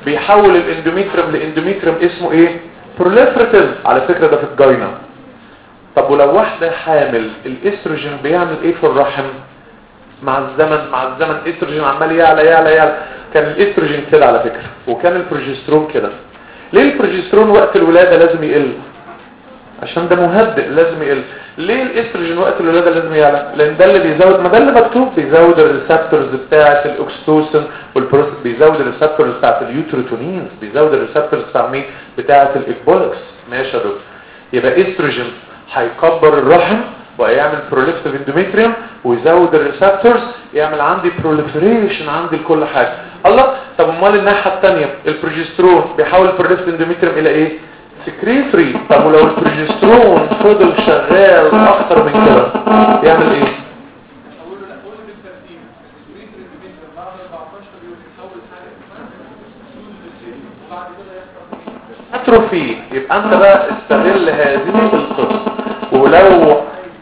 بيحول الاندوميتريوم لاندوميتريوم اسمه ايه؟ بروليفريتيف. على فكرة ده في الجاينة. طب ولو واحدة حامل الاستروجين بيعمل ايه في الرحم؟ مع الزمن مع الزمن الاستروجين عمال يعلى يعلى يعلى. كان الاستروجين كده على فكرة، وكان البروجسترون كده. ليه البروجسترون وقت الولادة لازم يقل؟ عشان ده مهدئ لازم يقل. ليه الاستروجين وقت الولاده لازم يعلى؟ لان ده اللي بيزود، ما ده اللي مكتوب، بيزود الريسبتورز بتاعه الاكستوسين والبروست، بيزود الريسبتورز بتاعه اليوتروتونين، بيزود الريسبتورز بتاع مين؟ بتاعه الاكبولكس. ماشي يا دكتور. يبقى استروجين هيكبر الرحم ويعمل بروليفتيف اندوميتريوم ويزود الريسبتورز، يعمل عندي بروليفريشن عندي لكل حاجه. الله. طب امال الناحيه الثانيه البروجسترون بيحول البروليفتيف اندوميتريوم الى ايه؟ سكريتري. طب ولو البروجسترون فضل شغال اكتر من كده يعمل ايه؟ اتروفي. يبقى انت بقى استغل هذه القصه. ولو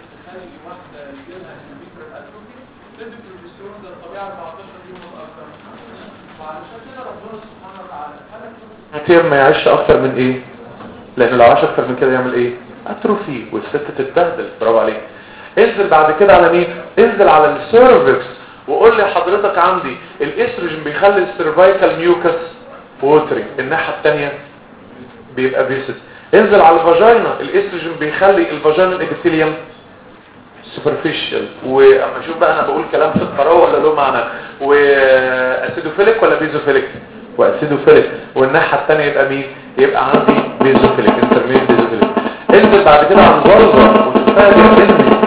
كتير ما يعيش اكتر من ايه؟ لان لو عاش اكتر من كده يعمل ايه؟ اتروفي والست تتبهدل. برافو عليك. انزل بعد كده على مين؟ انزل على السيرفكس وقول لي حضرتك عندي الاستروجين بيخلي السيرفايكال ميوكس ووتري، الناحيه الثانيه بيبقى بيسد. انزل على الفاجينا، الاستروجين بيخلي الفاجينا الابيثيليوم سوبرفيشال. واما اشوف بقى انا بقول كلام في القراءه ولا له معنى، واسيدوفيليك ولا بيزوفيليك؟ واسيدوفيليك. والناحيه الثانيه يبقى مين؟ يبقى عندي بيزوفيليك، انترميديت بيزوفيليك. انزل بعد كده على الفالفا وتفاجئ ان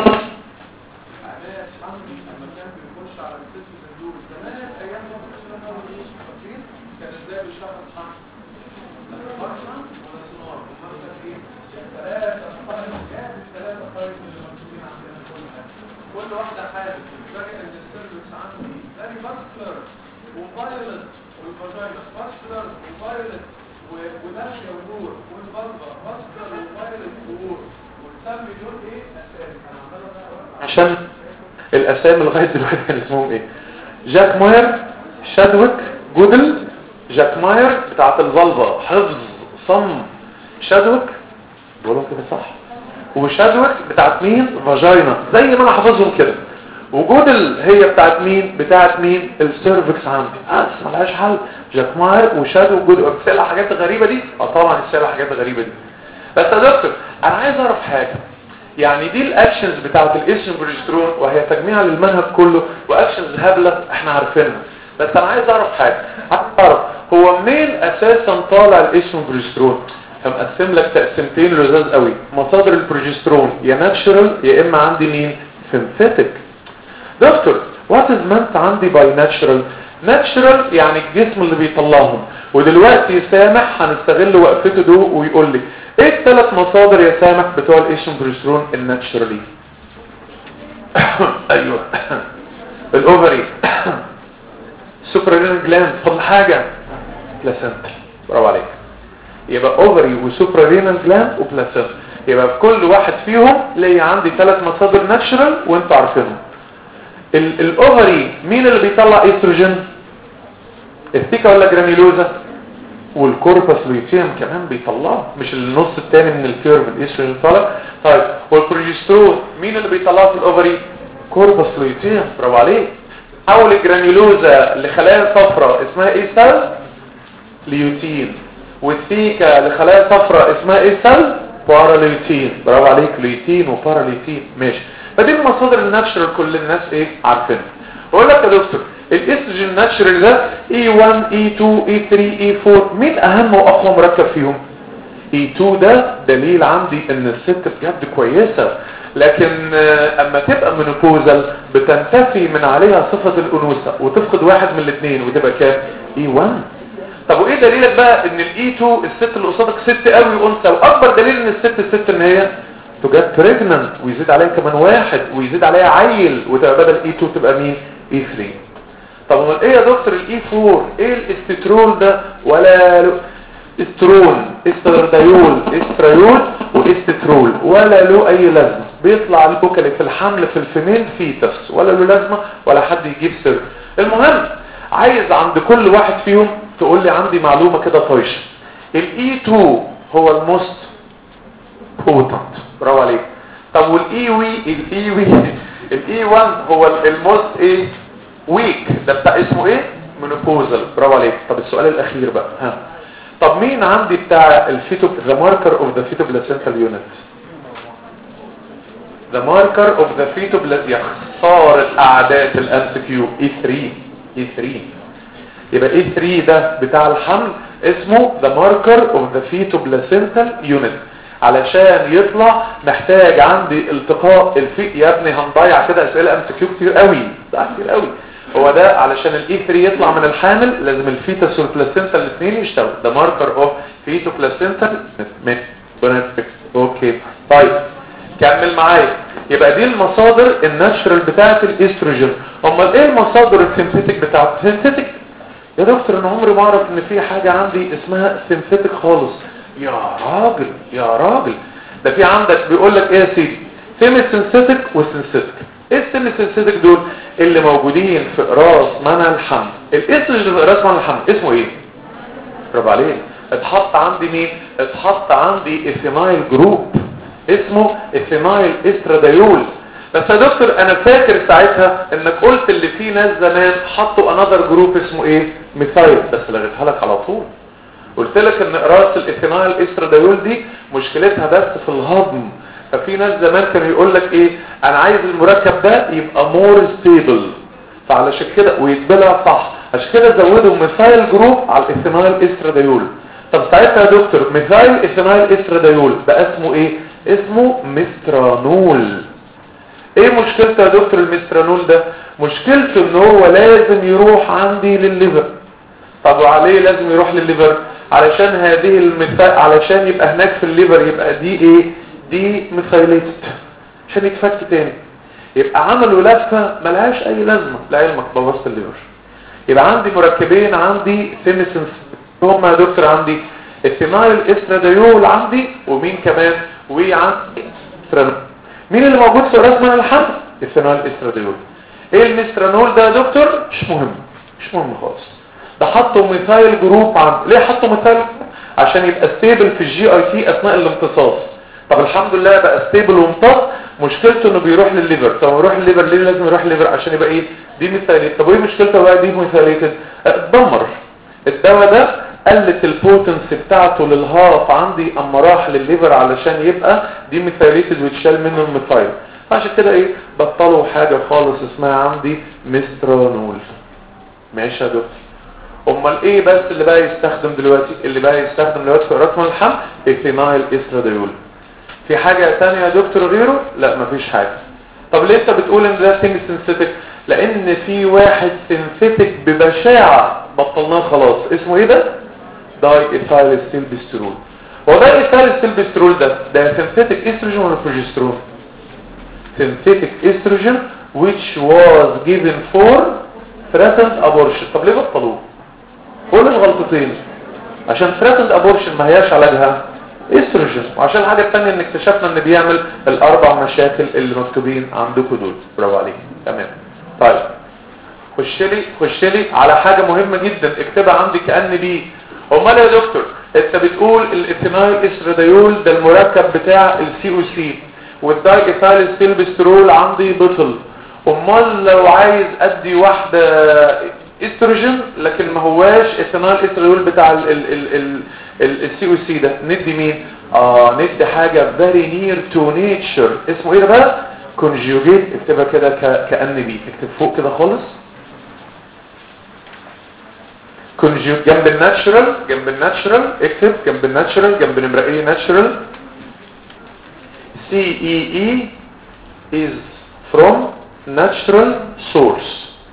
كل واحده حاله تفاجئ ان السيرفكس عندي زي باسكلر وفايلنت، والفاجينا باسكلر وفايلنت ودافيه ونور، والفالفا باسكلر وفايلنت ونور. والسمي دول ايه؟ اسامي انا عمالة عشان الاسامي لغايه دلوقتي كان اسمهم ايه؟ جاك ماير، شادويك، جودل. جاك ماير بتاعت الفالفا حفظ صم، شادويك بقولهم كده صح، وشادويك بتاعت مين؟ فاجينا زي ما انا حافظهم كده. وجودل هي بتاعت مين؟ بتاعت مين؟ السيرفكس عندي. بس ملهاش حل. جاك ماير وشادويك وجودل. بتسأل حاجات غريبه دي؟ اه طبعا بتسأل حاجات غريبه دي. بس يا دكتور انا عايز اعرف حاجه، يعني دي الاكشنز بتاعت الاستروجين بروجسترون وهي تجميع للمنهج كله، واكشنز هبله احنا عارفينها. بس انا عايز اعرف حاجه، عايز اعرف هو منين اساسا طالع الاستروجين بروجسترون؟ هنقسم لك تقسيمتين لذاذ قوي. مصادر البروجسترون يا ناتشرال يا اما عندي مين؟ سينثيتك. دكتور وات از مانت عندي باي ناتشرال؟ ناتشرال يعني الجسم اللي بيطلعهم. ودلوقتي سامح هنستغل وقفته ده ويقول لي ايه الثلاث مصادر يا سامح بتوع الاستروجين بروجسترون الناتشرالي؟ ايوه الاوفري، سوبرارينال جلاند، فضل حاجه بلاسنتا. برافو عليك. يبقى اوفري وسوبرارينال جلاند وبلاسنتا. يبقى كل واحد فيهم ليه عندي ثلاث مصادر ناتشرال وانتوا عارفينهم. الاوفري مين اللي بيطلع استروجين؟ الثيكا ولا جرانيولوزا؟ والكوربس لوتيوم كمان بيطلعه، مش النص الثاني من الكيرف الاستروجين طالع. طيب والبروجسترون مين اللي بيطلعه في الاوفري؟ كوربس لوتيوم. برافو عليك. حول الجرانيولوزا لخلايا صفراء اسمها ايه سيل؟ ليوتين. والثيكا لخلايا صفراء اسمها ايه سيل؟ باراليوتين. برافو عليك. ليوتين وباراليوتين. ماشي. فدي المصادر الناتشرال كل الناس ايه عارفينها. اقول لك يا دكتور الاستروجين ناتشرال ده إي واحد إي اتنين إي تلاتة إي أربعة، مين اهم واقوى مركب فيهم؟ إي اتنين ده دليل عندي ان الست بجد كويسه، لكن اما تبقى منوبوزال بتنتفي من عليها صفه الانوثه وتفقد واحد من الاثنين وتبقى كام؟ إي واحد. طب وايه دليلك بقى ان الإي اتنين الست اللي قصادك ست قوي وانثى؟ واكبر دليل ان الست الست ان هي تجد بريجننت ويزيد عليها كمان واحد ويزيد عليها عيل وتبقى بدل إي اتنين تبقى مين؟ إي تلاتة. طب امال ايه يا دكتور الإي أربعة؟ ايه الاسترول ده؟ ولا له استرون، استردايول، استريول واسترول، ولا له اي لازمه. بيطلع البوكالي في الحمل في الفيميل فيتس، ولا له لازمه ولا حد يجيب سر. المهم عايز عند كل واحد فيهم تقول لي عندي معلومة كده طايشة. الاي اتنين هو الموست بوتنت، برافو عليك. طب والاي وي الاي وي الاي واحد هو الموست ايه ويك، ده بتاع اسمه ايه مينوبوزال، برافو عليك. طب السؤال الاخير بقى، ها طب مين عندي بتاع الفيتو ذا ماركر اوف ذا فيتو بلاسنتال يونت؟ ذا ماركر اوف ذا فيتو بلاسنتال، يا خساره اعداد الام سي كيو، اي ثلاثة اي ثلاثة. يبقى اي ثلاثة ده بتاع الحمل اسمه ذا ماركر اوف ذا فيتو بلاسنتال يونت، علشان يطلع محتاج عندي التقاء الفيق. يا ابني هنضيع كده اسئله ام سي كيو كتير قوي، ده كتير قوي. هو ده علشان الاي ثلاثة يطلع من الحامل لازم الفيتس والبلاسنتا الاثنين يشتغلوا. ده ماركر اوف فيتو بلاسنتا بنفيت. اوكي طيب كمل معايا. يبقى دي المصادر الناتشرال بتاعه الاستروجين. امال ايه المصادر السينثيتك بتاعه السينثيتك؟ يا دكتور انا عمري ما اعرف ان في حاجه عندي اسمها سينثيتك خالص. يا راجل يا راجل، ده في عندك بيقول لك ايه يا سيدي، سيمي سينثيتك وسينثيتك. ايه السيمي سينثيتك دول؟ اللي موجودين في راس منع الحمل. الاستروجين في راس منع الحمل اسمه ايه؟ برافو عليك. اتحط عندي مين؟ اتحط عندي ايثينايل جروب اسمه ايثينايل استراديول. بس يا دكتور انا فاكر ساعتها انك قلت اللي فيه ناس زمان حطوا انذر جروب اسمه ايه ميثايل، بس لغيتها لك على طول. قلت لك ان راس الايثينايل استراديول دي مشكلتها بس في الهضم. ففي ناس زمان كانوا يقول لك ايه، انا عايز المركب ده يبقى مور ستيبل، فعلشان كده ويتبلع صح، عشان كده زودوا ميثايل جروب على الايثينايل استراديول. طب ساعتها يا دكتور ميثايل ايثينايل استراديول بقى اسمه ايه؟ اسمه مسترانول. ايه مشكلته يا دكتور المسترانول ده؟ مشكلته ان هو لازم يروح عندي للليفر. طب وعليه لازم يروح للليفر علشان هذه الميثايل، علشان يبقى هناك في الليفر يبقى دي ايه؟ دي ميثايليتد عشان يتفك تاني. يبقى عملوا لفه ملهاش اي لازمه لعلمك، بوظت الليفر. يبقى عندي مركبين عندي سيميسنس هم يا دكتور، عندي الثينايل استراديول عندي، ومين كمان؟ وعندي مسترانول. مين اللي موجود في راس من الحمل؟ الثينايل استراديول. ايه المسترانول ده يا دكتور؟ مش مهم مش مهم خالص. ده حطوا ميثايل جروب عند. ليه حطوا ميثايل؟ عشان يبقى ستيبل في الجي اي تي اثناء الامتصاص. طب الحمد لله بقى ستيبل وامتص. مشكلته انه بيروح للليفر. طب يروح للليفر ليه؟ لازم يروح للليفر عشان يبقى ايه؟ دي ميثايليت. طب وايه مشكلته بقى دي ميثايليتد؟ اتدمر الدواء ده، قلت البوتنس بتاعته للهاف عندي، اما راح للليفر علشان يبقى دي ميثايليتد ويتشال منه الميثايل. عشان كده ايه؟ بطلوا حاجه خالص اسمها عندي مسترانول. ماشي يا دكتور. امال ايه بس اللي بقى يستخدم دلوقتي؟ اللي بقى يستخدم دلوقتي في رقم الحمل ايثينايل استراديول. في حاجه ثانيه يا دكتور غيره؟ لا مفيش حاجه. طب ليه انت بتقول ان ده سيمي سينثيتك؟ لان في واحد سينثيتك ببشاعه بطلناه خلاص، اسمه ايه ده؟ داي ايثايل سيلبسترول. هو ده ايثايل سيلبسترول ده ده سينثيتك استروجين ولا بروجسترون؟ سينثيتك استروجين which was given for threatened abortion. طب ليه بطلوه؟ كل الغلطتين. عشان threatened abortion ما هياش علاجها استروجين، وعشان الحاجه الثانيه ان اكتشفنا ان بيعمل الاربع مشاكل اللي مكتوبين عندكم دول. برافو عليك. تمام. طيب خش لي خش لي على حاجه مهمه جدا اكتبها عندي كأن دي. امال يا دكتور انت بتقول الايثينايل استراديول ده المركب بتاع السي او سي، والداي ايثايل سيلبسترول عندي بطل. امال لو عايز ادي واحده استروجين لكن ما هواش ايثينايل استراديول بتاع السي او سي ده، ندي مين؟ اه ندي حاجه فيري نير تو نيتشر. اسمه ايه ده بقى؟ كونجوجيت. اكتبها كده كأن بي، اكتب فوق كده خالص كونجوجيت جنب الناتشرال. جنب الناتشرال اكتب جنب الناتشرال، جنب نمره ايه ناتشرال. سي اي اي is from natural source.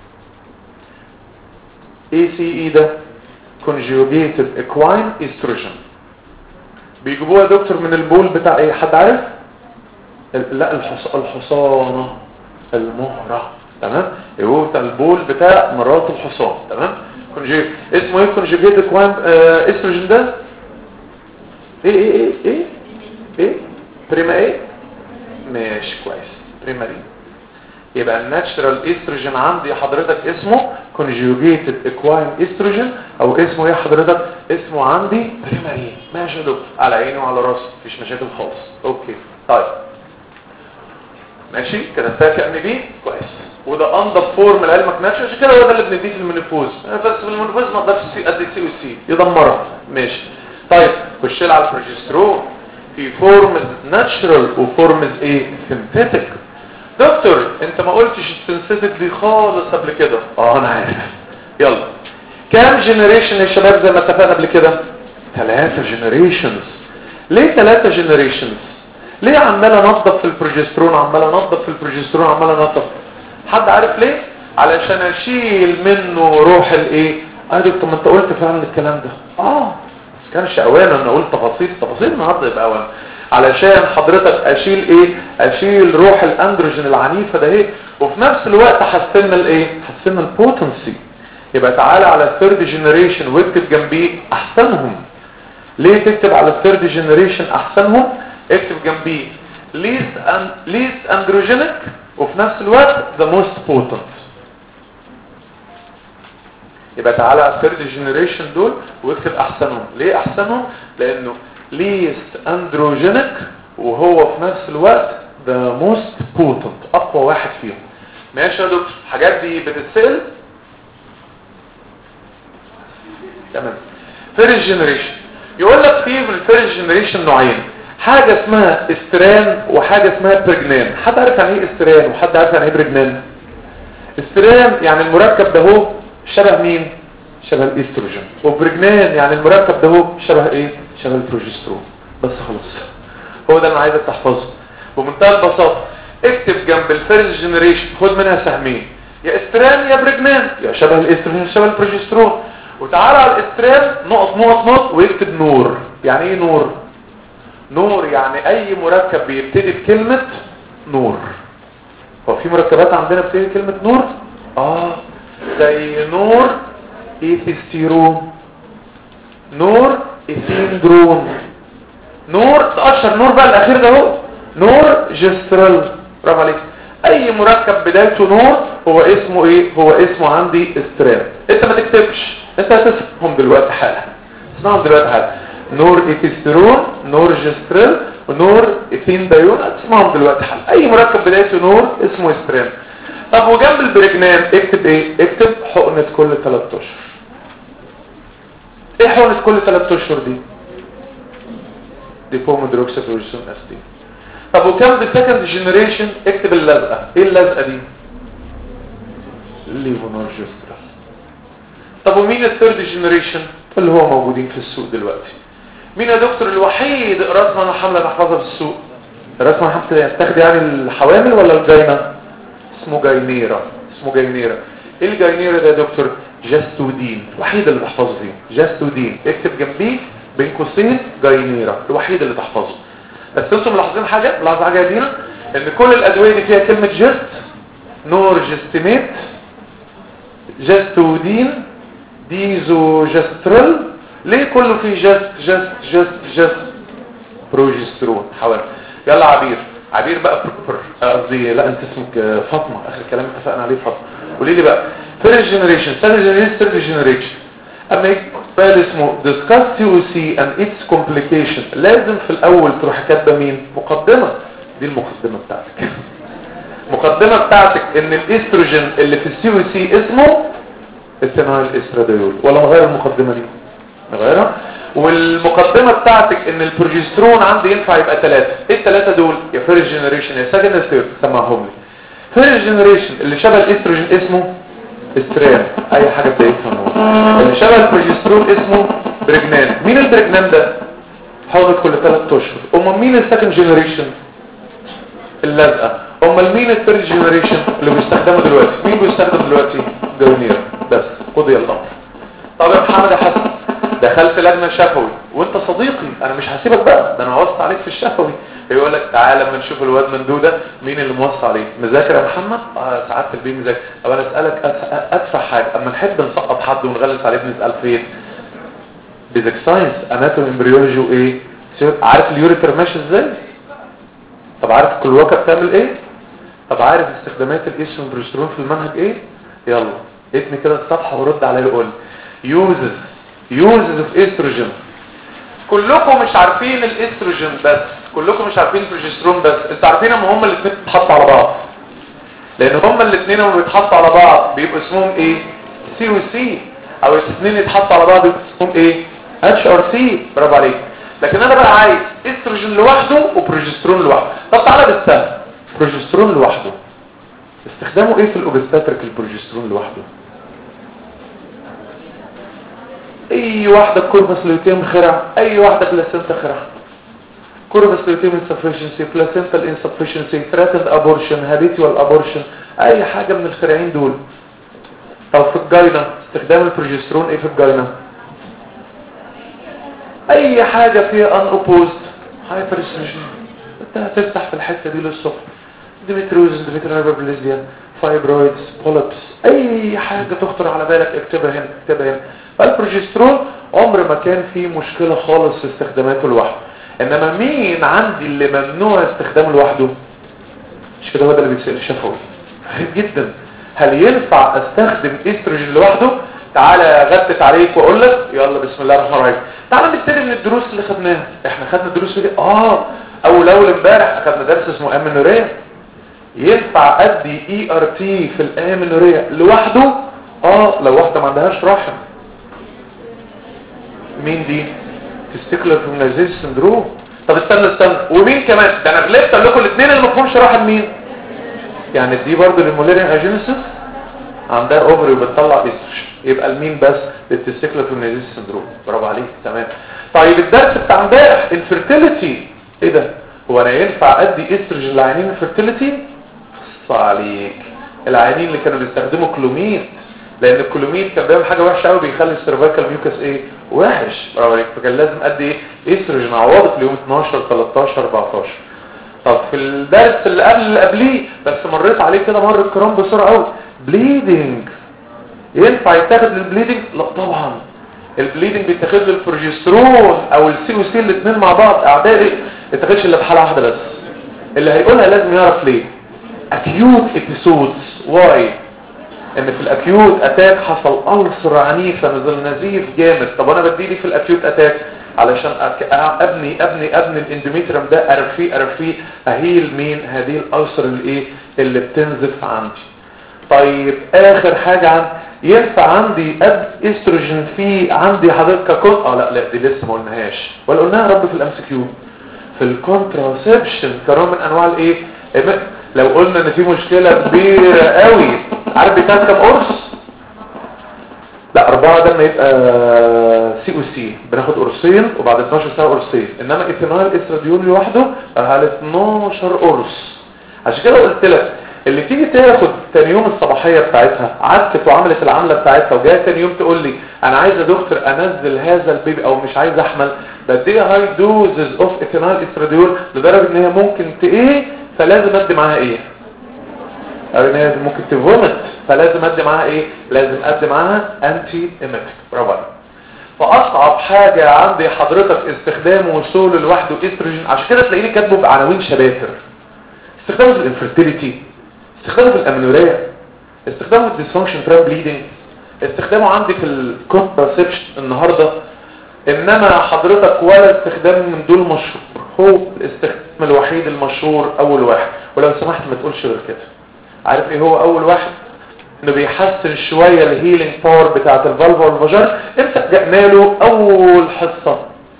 اي سي اي ده conjugated equine estrogen. بيجيبوها يا دكتور من البول بتاع ايه؟ حد عارف؟ لا الحص... الحصانه المهره. تمام. يجيبوها بتاع البول بتاع مرات الحصان. تمام. كونجيت اسمه ايه conjugated equine estrogen ده؟ ايه ايه ايه ايه ايه بريما ايه؟ ماشي كويس. بريماري. يبقى الناتشرال استروجين عندي حضرتك اسمه conjugated equine estrogen او اسمه ايه حضرتك؟ اسمه عندي بريماري. ماشي يا دكتور، على عيني وعلى راسي، مفيش مشاكل خالص. اوكي طيب ماشي كده فاكر ان بي كويس. وده انضف فورم لعلمك نفسه، عشان كده هو ده اللي بنديه في المنفوذ. بس في المنفوذ ما اقدرش ادي سي وسي يدمرها. ماشي طيب خش لي على البروجسترون. في فورمز ناتشرال وفورمز ايه سينثيتك. دكتور انت ما قلتش السينثيتك دي خالص قبل كده. اه انا عارف. يلا كام جنريشن يا شباب زي ما اتفقنا قبل كده؟ ثلاثة جنريشنز. ليه ثلاثة جنريشنز؟ ليه عمال انضف في البروجسترون عمال انضف في البروجسترون عمال انضف؟ حد عارف ليه؟ علشان اشيل منه روح الايه؟ اه دكتور ما انت قلت فعلا الكلام ده. اه بس كانش اوان انا اقول تفاصيل تفاصيل النهارده يبقى اوان. علشان حضرتك اشيل ايه؟ اشيل روح الاندروجين العنيفه ده ايه، وفي نفس الوقت حسنا الايه؟ حسنا البوتنسي. يبقى تعالى على الثيرد جنريشن واكتب جنبيه احسنهم. ليه تكتب على الثيرد جنريشن احسنهم؟ اكتب جنبيه least and least androgenic وفي نفس الوقت the most potent. يبقى تعالى على الثيرد جنريشن دول واكتب احسنهم. ليه احسنهم؟ لانه least androgenic وهو في نفس الوقت the most potent، اقوى واحد فيهم. ماشي يا دكتور، الحاجات دي بتتسأل. تمام. فيرست جنريشن يقول لك فيه في الفيرست جنريشن نوعين، حاجة اسمها استران وحاجة اسمها برجنان. حد عارف يعني ايه استران وحد عارف يعني ايه برجنان؟ استران يعني المركب ده هو شبه مين؟ شبه الاستروجين. وبرجنان يعني المركب ده هو شبه ايه؟ شبه البروجسترون. بس خلاص هو ده اللي انا عايزك تحفظه بمنتهى البساطة. اكتب جنب الفيرست جنريشن خد منها سهمين، يا استران يا برجنان، يا شبه الاستروجين شبه البروجسترون. وتعالى على الاستران نقط نقط نقط ويكتب نور. يعني ايه نور؟ نور يعني اي مركب بيبتدي بكلمة نور. هو في مركبات عندنا بتبتدي بكلمة نور؟ اه زي نور ايثيستيرون، نور ايثيندرون، نور اشهر نور بقى الاخير ده هو نور جسترال. برافو عليك. اي مركب بدايته نور هو اسمه ايه؟ هو اسمه عندي استران. انت ما تكتبش، انت هتفهم دلوقتي حالا. اسمعهم دلوقتي حالا. نور ايثيستيرون، نور جسترال، ونور ايثيندايون. اسمعهم دلوقتي حالا. اي مركب بدايته نور اسمه استران. طب وجنب البرجنان اكتب ايه؟ اكتب حقنة كل ثلاثة اشهر. ايه حقنة كل ثلاثة اشهر دي؟ ديبوميدروكسيبروجين استين. طب وكم بالسكند جنريشن اكتب اللزقة. ايه اللزقة دي؟ ليفونورجسترال. طب ومين الثيرد جنريشن اللي هو موجودين في السوق دلوقتي؟ مين يا دكتور الوحيد راس منع حملة نحفظها في السوق؟ راس منع حملة تاخد يعني الحوامل ولا الجاينة؟ اسمه جاينيرا. اسمه جاينيرا. ايه الجاينيرا ده يا دكتور؟ جاستودين. الوحيد اللي تحفظه فيه جاستودين. اكتب جنبيه بين قوسين جاينيرا، الوحيد اللي تحفظه. بس انتم ملاحظين حاجه؟ ملاحظ حاجه يا دينا؟ ان كل الادويه دي فيها كلمه جست، نور جستيميت، جاستودين، ديزوجسترال. ليه كله فيه جست جست جست جست؟ بروجسترون. حاول يلا عبير. عبير بقى قصدي لا انت اسمك فاطمه، اخر كلام اتفقنا عليه فاطمه. قولي لي بقى فيرست جنريشن ثاني جنريشن ثيرد جنريشن اما يجي فايل اسمه discuss سي او سي and its complication لازم في الاول تروح كاتبه مين؟ مقدمه. دي المقدمه بتاعتك. المقدمه بتاعتك ان الاستروجين اللي في السي او سي اسمه اثينايل استراديول. ولا نغير المقدمه دي؟ نغيرها. والمقدمه بتاعتك ان البروجسترون عندي ينفع يبقى ثلاثه. ايه الثلاثه دول؟ يا فيرست جنريشن يا سكند ثيرد. سمعهم لي. فيرست جنريشن اللي شبه الاستروجين اسمه استران، اي حاجه بدايتها نور. اللي شبه البروجسترون اسمه برجنان. مين البرجنان ده؟ حوضت كل ثلاثة اشهر. امال مين السكند جنريشن؟ اللزقه. امال مين الثيرد جنريشن اللي بيستخدمه دلوقتي؟ مين بيستخدم دلوقتي؟ جاينيرا. بس قضي الامر. طب يا محمد يا حسن دخلت لجنه شفوي وانت صديقي، انا مش هسيبك بقى، ده انا وصت عليك في الشفوي. يقول لك تعالى لما نشوف الواد مندوده مين اللي موصى عليه. مذاكر يا محمد؟ اه ساعات في البيت مذاكر. طب انا اسالك ادفع حاجه اما نحب نسقط حد ونغلس عليه بنسال فين؟ بيزك ساينس اناتومي امبريولوجي وايه؟ عارف اليوريتر ماشي ازاي؟ طب عارف الكلوكه بتعمل ايه؟ طب عارف استخدامات الايستروجين والبروجسترون في المنهج ايه؟ يلا اتني كده الصفحه ورد عليا وقول uses uses of estrogen. كلكم مش عارفين الاستروجين بس، كلكم مش عارفين البروجسترون بس، انتوا عارفين ان هما الاثنين بيتحطوا على بعض، لان هما الاثنين لما بيتحطوا على بعض بيبقوا اسمهم ايه؟ سي وسي، او الاثنين يتحطوا على بعض بيبقوا اسمهم ايه؟ اتش ار سي. برافو عليك. لكن انا بقى عايز استروجين لوحده وبروجسترون لوحده. طب تعالى بالسهل، بروجسترون لوحده استخدامه ايه في الاوبستاتريك؟ البروجسترون لوحده اي واحده كوربس لوتيم خرع، اي واحده بلاسنتا خرع، كوربس لوتيم انسفشنسي، بلاسنتال انسفشنسي، ثراتند ابورشن، هابيتوال ابورشن، اي حاجه من الخرعين دول. طب في الجاينا استخدام البروجسترون ايه في الجاينا؟ اي حاجه فيها ان اوبوزد هايبر استروجين، انت هتفتح في الحته دي للصبح، ديمتروزس، ديمتريبليزيا، فايبرويدز، بوليبس، اي حاجه تخطر على بالك اكتبها هنا اكتبها هنا. فالبروجسترون عمر ما كان فيه مشكله خالص في استخداماته لوحده. انما مين عندي اللي ممنوع استخدامه لوحده؟ مش كده؟ هو ده اللي بيتسال شفوي. غريب جدا، هل ينفع استخدم استروجين لوحده؟ تعالى غبت عليك واقول لك يلا بسم الله الرحمن الرحيم. تعالى نبتدي من الدروس اللي خدناها. احنا خدنا دروس دي اه اول اول امبارح خدنا درس اسمه امينوريا. ينفع ادي اي ار تي في الامينوريا لوحده؟ اه لو واحده ما عندهاش رحم. مين دي؟ تستيكولار فيمنايزيشن سندروم. طب استنى استنى ومين كمان؟ ده انا غلبت اقول لكم الاثنين اللي ما فيهمش رحم. مين يعني؟ دي برضه للمولاريان اجينيسيس عندها اوفري وبتطلع استروجين، يبقى المين بس؟ للتستيكولار فيمنايزيشن سندروم. برافو عليك تمام. طيب الدرس بتاع امبارح الفيرتيليتي، ايه ده؟ هو انا ينفع ادي استروجين لعيانين الفيرتيليتي؟ صح عليك. العيانين اللي كانوا بيستخدموا كلوميد، لان الكلوميد كان بيعمل حاجه وحشه قوي، بيخلي السيرفايكال ميوكس ايه؟ وحش. برافو عليك. فكان لازم ادي ايه؟ استروجين عوضت ليوم اتناشر تلتاشر اربعتاشر. طب في الدرس اللي قبل اللي قبليه بس مريت عليه كده مر الكرام بسرعه قوي، بليدنج ينفع يتاخد للبليدنج؟ لا طبعا. البليدنج بيتاخد للبروجسترون او السي او سي الاثنين مع بعض اعدائي، ما يتاخدش الا في حاله واحده بس. اللي هيقولها لازم يعرف ليه. acute episodes. why؟ ان في الاكيوت اتاك حصل ألسر عنيفه، نزل نزيف جامد. طب انا بديلي في الاكيوت اتاك علشان ابني ابني ابني الاندوميتريوم ده، ارفيه ارفيه اهيل مين؟ هذه الألسر الايه اللي بتنزف عندي. طيب اخر حاجه عندي، ينفع عندي اب استروجين في عندي حضرتك كنت اه لا لا دي لسه ما قلناهاش، ولا قلناها يا رب في الام سي كيو؟ في الكونتراسبشن كنوع من انواع الايه؟ لو قلنا ان في مشكله كبيره قوي، عارف بتاخد كام قرص؟ لا اربعه، ده ما يبقى سي او سي بناخد قرصين وبعد اتناشر ساعه قرصين، انما ايثانول استراديول لوحده على اتناشر قرص. عشان كده قلت لك اللي تيجي تاخد تاني يوم الصباحيه بتاعتها عدت وعملت العمله بتاعتها وجايه تاني يوم تقول لي انا عايز يا دكتور انزل هذا البيبي او مش عايز احمل، بديها هاي دوزز اوف ايثانول استراديول لدرجه ان هي ممكن ت ايه، فلازم ادي معاها ايه؟ او ان هي ممكن تفومت، فلازم ادي معاها ايه؟ لازم ادي معاها انتي ايميتيك. برافو عليك. فاصعب حاجه عندي حضرتك استخدام وصول لوحده استروجين، عشان كده تلاقيني كاتبه بعناوين شباتر. استخدامه في الانفيرتيليتي، استخدامه في الامينوريا، استخدامه في الديسفانكشن ترام بليدنج، استخدامه عندي في الكونتراسبشن النهارده. انما حضرتك ولا استخدام من دول مشهور، هو الاستخدام الوحيد المشهور اول واحد، ولو سمحت ما تقولش غير كده. عارف ايه هو اول واحد؟ انه بيحسن شويه الهيلينج باور بتاعه الفالفا والفاجر. امتى جاءنا له؟ اول حصه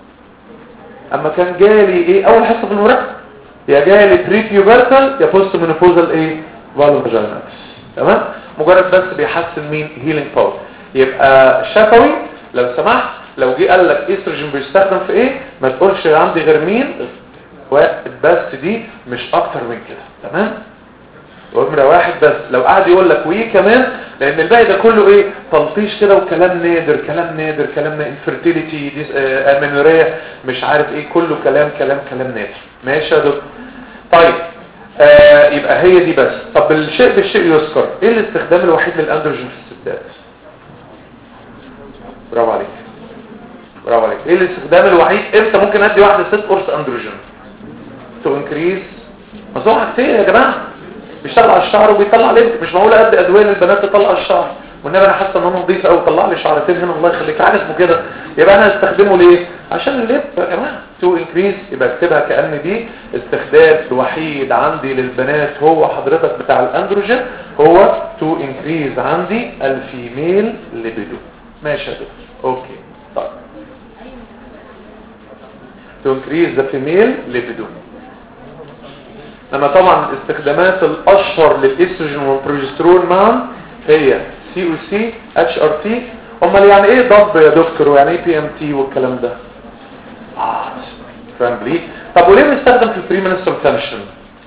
اما كان جالي ايه؟ اول حصه في المراقبه، يا جالي بريبيوبرتال يا بوست مينوبوزال ايه؟ فالفا فاجيناتس. تمام؟ مجرد بس بيحسن مين؟ هيلينج باور. يبقى شفوي لو سمحت، لو جه قال لك استروجين بيستخدم في ايه ما تقولش عندي غير مين واحد بس، دي مش اكتر من كده. تمام؟ وامرة واحد بس. لو قاعد يقول لك وايه كمان، لان الباقي ده كله ايه؟ تلطيش كده وكلام نادر كلام نادر كلام نادر، انفيرتيليتي، امينوريا، مش عارف ايه، كله كلام كلام كلام نادر. ماشي يا دكتور؟ طيب آه يبقى هي دي بس. طب الشيء بالشيء يذكر، ايه الاستخدام الوحيد للاندروجين في الستات؟ برافو عليك برافو عليك. ايه الاستخدام الوحيد؟ امتى ممكن ادي واحده ست قرص اندروجين؟ تو انكريز مصلحه كتير يا جماعه، بيشتغل على الشعر وبيطلع لينك. مش معقول ادي ادويه للبنات تطلع الشعر، والنبي انا حاسه ان انا نظيف قوي طلع لي شعرتين هنا الله يخليك عارف اسمه كده، يبقى انا هستخدمه ليه؟ عشان اللب يا جماعه تو انكريز، يبقى اكتبها كأن دي استخدام وحيد عندي للبنات هو حضرتك بتاع الاندروجين، هو تو انكريز عندي الفيميل ليبيدو. ماشي يا دكتور اوكي. طيب to increase the female libido. لما طبعا الاستخدامات الاشهر للاستروجين والبروجسترون معا هي سي او سي اتش ار تي. امال يعني ايه ضب يا دكتور ويعني ايه بي ام تي والكلام ده؟ اه فاهم. طب وليه بنستخدم في البريمنسترال تنشن؟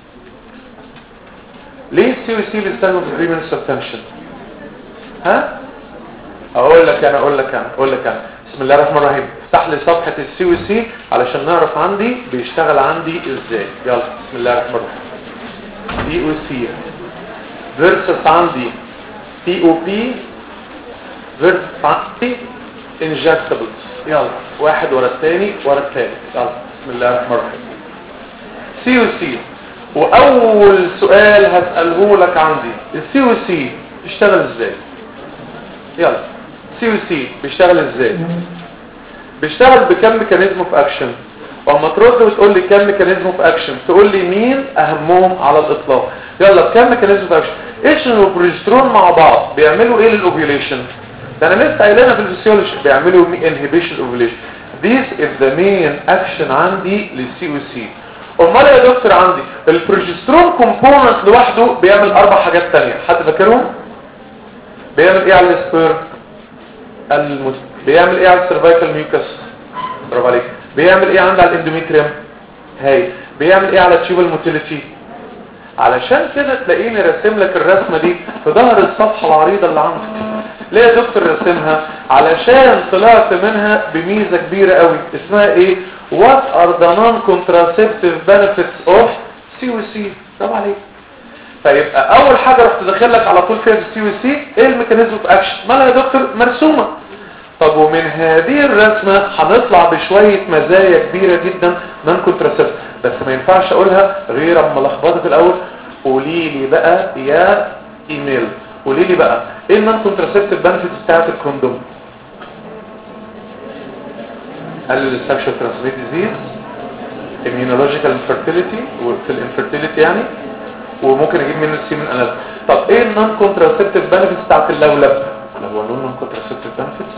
ليه السي او سي بيستخدم في البريمنسترال تنشن؟ ها اقول لك انا اقول لك انا اقول لك انا بسم الله الرحمن الرحيم. افتح لي صفحه السي او سي علشان نعرف عندي بيشتغل عندي ازاي. يلا بسم الله الرحمن الرحيم. سي او سي فيرسس عندي تي او بي فيرسس عندي انجكتبلز. يلا واحد ورا الثاني ورا الثالث. يلا بسم الله الرحمن الرحيم. سي او سي، واول سؤال هساله لك عندي السي او سي بيشتغل ازاي؟ يلا سي او سي بيشتغل ازاي؟ بيشتغل بكم ميكانيزم اوف اكشن، واما ترد وتقول لي كم ميكانيزم اوف اكشن تقول لي مين اهمهم على الاطلاق. يلا بكم ميكانيزم اوف اكشن. ايستروجين والبروجسترون مع بعض بيعملوا ايه للاوفيوليشن؟ ده انا لسه قايلها في الفسيولوجي بيعملوا انهبيشن اوفيوليشن. This is the main action عندي للسي او سي. امال يا دكتور عندي البروجسترون كومبوننت لوحده بيعمل اربع حاجات ثانيه، حد فاكرهم؟ بيعمل ايه على السبيرم؟ المس... بيعمل ايه على السيرفايكال ميوكس؟ برافو عليك. بيعمل ايه عند على الاندوميتريوم؟ هاي. بيعمل ايه على التيوبال موتيليتي؟ علشان كده تلاقيني راسم لك الرسمه دي في ظهر الصفحه العريضه اللي عندك. ليه يا دكتور راسمها؟ علشان طلعت منها بميزه كبيره قوي اسمها ايه؟ What are the non-contraceptive benefits of سي او سي؟ برافو عليك. فيبقى اول حاجه رحت داخل لك على طول فيها السي او سي ايه الميكانيزم اوف اكشن؟ مالها يا دكتور؟ مرسومه. طب ومن هذه الرسمه هنطلع بشويه مزايا كبيره جدا نون كونتراسيبتيف، بس ما ينفعش اقولها غير اما لخبطه الاول. قولي لي بقى يا ايميل، قولي لي بقى ايه النون كونتراسيبتيف بنفيتس بتاعت الكوندوم؟ قلل السكشوال ترانسميت ديزيز، immunological infertility وفي الانفيرتيليتي يعني، وممكن اجيب منه السيمن اناليز. طب ايه النون كونتراسيبتيف بنفيتس بتاعت اللولب؟ انا بقول له نون كونتراسيبتيف بنفيتس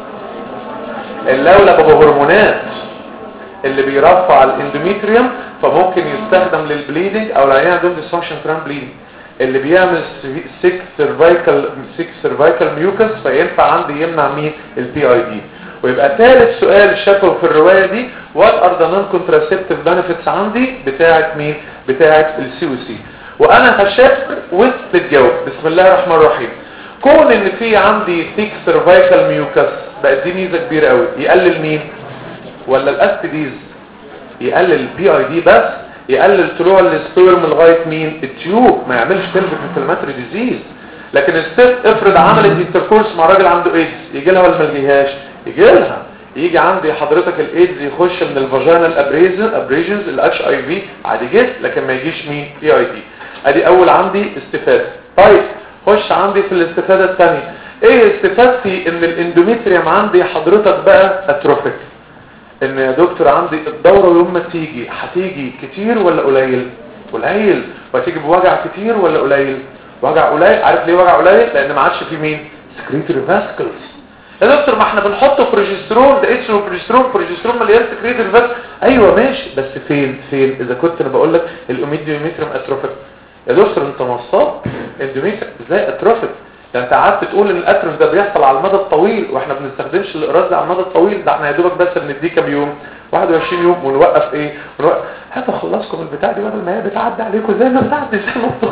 اللولب ابو هرمونات اللي بيرفع الاندوميتريوم فممكن يستخدم للبليدنج او العيان عندهم ديسفانكشن تران بليدنج، اللي بيعمل سيك سيرفايكال سيك سيرفايكال ميوكس فينفع عندي يمنع مين؟ البي اي دي. ويبقى ثالث سؤال شافه في الروايه دي وات ار ذا نون كونتراسيبتيف بنفيتس عندي بتاعه مين؟ بتاعه السي او سي. وانا هشاف وانت بتجاوب. بسم الله الرحمن الرحيم. كون ان في عندي سيك سيرفايكال ميوكس بقت دي ميزه كبيره قوي. يقلل مين؟ ولا الاستيديز؟ يقلل البي اي دي بس، يقلل طلوع السبيرم لغايه مين؟ التيوب، ما يعملش بلفيك انفلاماتوري ديزيز. لكن الست افرض عملت انتركورس مع راجل عنده ايدز يجي لها ولا ما يجيهاش؟ يجي لها. يجي عندي حضرتك الايدز يخش من الفاجينال ابريزن ابريجنز الاتش اي في عادي جدا، لكن ما يجيش مين؟ بي اي دي. ادي اول عندي استفاده. طيب خش عندي في الاستفاده الثانيه. ايه استفادتي ان الاندوميتريوم عندي حضرتك بقى اتروفيك؟ ان يا دكتور عندي الدوره يوم ما تيجي هتيجي كتير ولا قليل؟ قليل. وهتيجي بوجع كتير ولا قليل؟ وجع قليل. عارف ليه وجع قليل؟ لان ما عادش في مين؟ سكريتوري فاسكلز. يا دكتور ما احنا بنحط بروجسترون، ده اسمه بروجسترون، بروجسترون مليان سكريتوري فاسكلز. ايوه ماشي، بس فين فين اذا كنت انا بقول لك الاوميديوميتريوم اتروفيك؟ يا دكتور انت نصاب. اندوميتريوم ازاي اتروفيك؟ ده انت قعدت تقول ان الاتروف ده بيحصل على المدى الطويل، واحنا ما بنستخدمش الاقراص ده على المدى الطويل، ده احنا يا دوبك بس بنديه كام يوم؟ واحد وعشرين يوم ونوقف ايه؟ ونوقف. هاتوا خلصكم البتاع دي بدل ما هي بتعدي عليكم زي ما بتعدي زي ما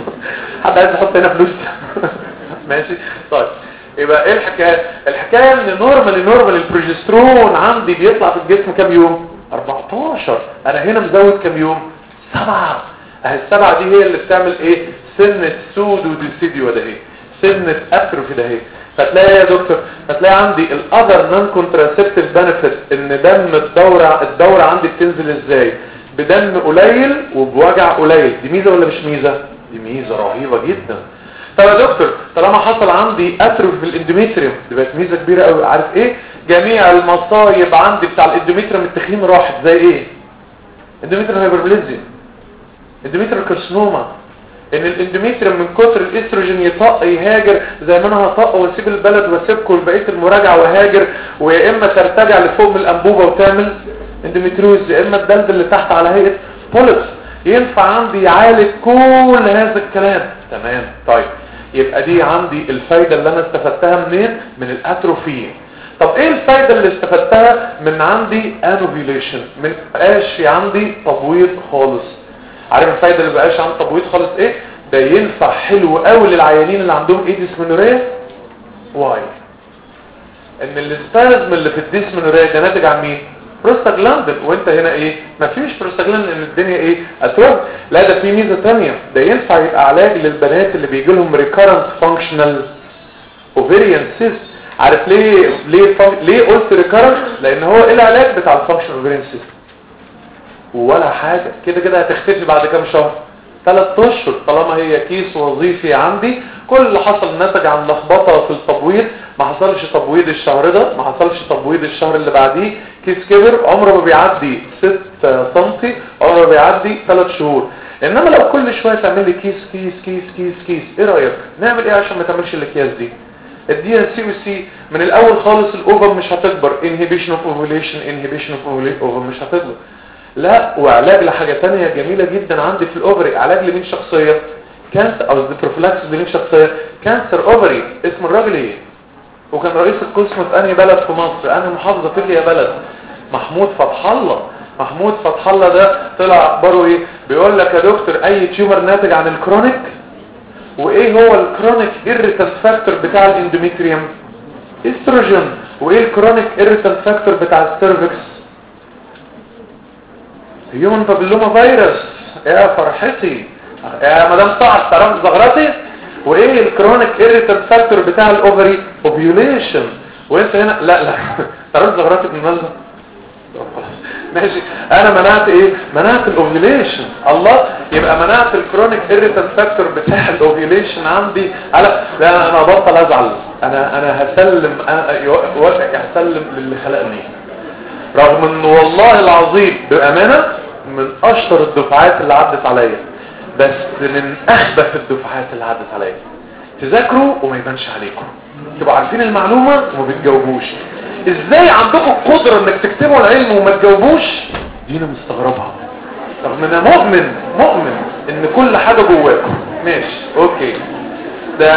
حد عايز يحط هنا فلوس؟ ماشي. طيب يبقى ايه الحكايه؟ الحكايه ان نورمال نورمال البروجسترون عندي بيطلع في الجسم كام يوم؟ أربعتاشر. انا هنا مزود كام يوم؟ سبعة. اهي السبعه دي هي اللي بتعمل ايه؟ سنه سودو ديسيديو ده ايه؟ سنة اتروفي ده اهي. فتلاقي يا دكتور فتلاقي عندي الاذر نون كونتراسيبتيف بنفيت ان دم الدوره الدوره عندي بتنزل ازاي؟ بدم قليل وبوجع قليل. دي ميزه ولا مش ميزه؟ دي ميزه رهيبه جدا. طب يا دكتور طالما حصل عندي اتروفي في الاندوميتريوم دي بقت ميزه كبيره قوي، عارف ايه؟ جميع المصايب عندي بتاع الاندوميتريوم التخين راحت. زي ايه؟ اندوميتريوم هايبربليزيا، اندوميتريوم كارسينوما، ان الاندوميتريوم من كتر الاستروجين يطق يهاجر زي ما انا هطق واسيب البلد واسيبكم لبقيه المراجعه وهاجر، ويا اما ترتجع لفوق من الانبوبه وتعمل اندوميتريوز، يا اما الدلد اللي تحت على هيئه بوليبس. ينفع عندي يعالج كل هذا الكلام. تمام. طيب يبقى دي عندي الفايده اللي انا استفدتها منين؟ من الاتروفي. طب ايه الفايده اللي استفدتها من عندي انوفيليشن؟ من بقاش في عندي تبويض خالص. عارف الفايده اللي بقاش عندي تبويض خالص ايه؟ ده ينفع حلو قوي للعيانين اللي عندهم ايه ديسمنوريا. واي؟ ان السبازم اللي في الديسمنوريا ده ناتج عن مين؟ بروستاجلاندين. وانت هنا ايه؟ مفيش بروستاجلاندين، ان الدنيا ايه؟ اتروف. لا ده في ميزه ثانيه، ده ينفع يبقى علاج للبنات اللي بيجي لهم ريكارنت فانكشنال اوفيريان سيست. عارف ليه ليه فن... ليه قلت ريكارنت؟ لان هو ايه العلاج بتاع الفانكشنال اوفيريان سيست؟ ولا حاجه، كده كده هتختفي بعد كام شهر؟ ثلاث اشهر. طالما هي كيس وظيفي عندي، كل اللي حصل نتج عن لخبطه في التبويض. ما حصلش تبويض الشهر ده، ما حصلش تبويض الشهر اللي بعديه، كيس كبر عمره ما بيعدي ستة سنتي، عمره ما بيعدي ثلاث شهور. انما لو كل شويه تعمل لي كيس كيس كيس كيس كيس، ايه رايك نعمل ايه عشان ما تعملش الاكياس دي؟ اديها سي وسي من الاول خالص. الاوفر مش هتكبر، انهبيشن اوف اوفوليشن، انهبيشن اوف اوفر مش هتكبر. لا، وعلاج لحاجه ثانيه جميله جدا عندي في الاوفري. علاج لمين شخصيه؟ كانسر، او البروفلاكس لمين شخصيه؟ كانسر اوفري. اسم الراجل ايه؟ وكان رئيس القسم في انهي بلد في مصر؟ انهي محافظه في يا بلد؟ محمود فتح الله. محمود فتح الله ده طلع اخباره ايه؟ بيقول لك يا دكتور اي تيومر ناتج عن الكرونيك. وايه هو الكرونيك ايريتانت فاكتور بتاع الاندوميتريوم؟ استروجين. وايه الكرونيك ايريتانت فاكتور بتاع السيرفكس؟ هيومن بابيلوما فيروس. يا فرحتي يا مدام صعب ترى زغرتي. وايه الكرونيك ايريتانت فاكتور بتاع الاوفري؟ اوفيوليشن. وانت هنا لا لا ترى زغرتي بالمنظر ماشي. انا منعت ايه؟ منعت الاوفيوليشن. الله، يبقى منعت الكرونيك ايريتانت فاكتور بتاع الاوفيوليشن عندي. على لا انا بطل ازعل، انا انا هسلم، انا هسلم للي خلقني. رغم ان والله العظيم بامانه من اشطر الدفعات اللي عدت عليا، بس من اخبث الدفعات اللي عدت عليا. تذاكروا وما يبانش عليكم، تبقوا عارفين المعلومه وما بتجاوبوش. ازاي عندكم القدره انك تكتبوا العلم وما تجاوبوش؟ دي انا مستغربها، رغم ان انا مؤمن مؤمن ان كل حاجه جواكم. ماشي اوكي. ده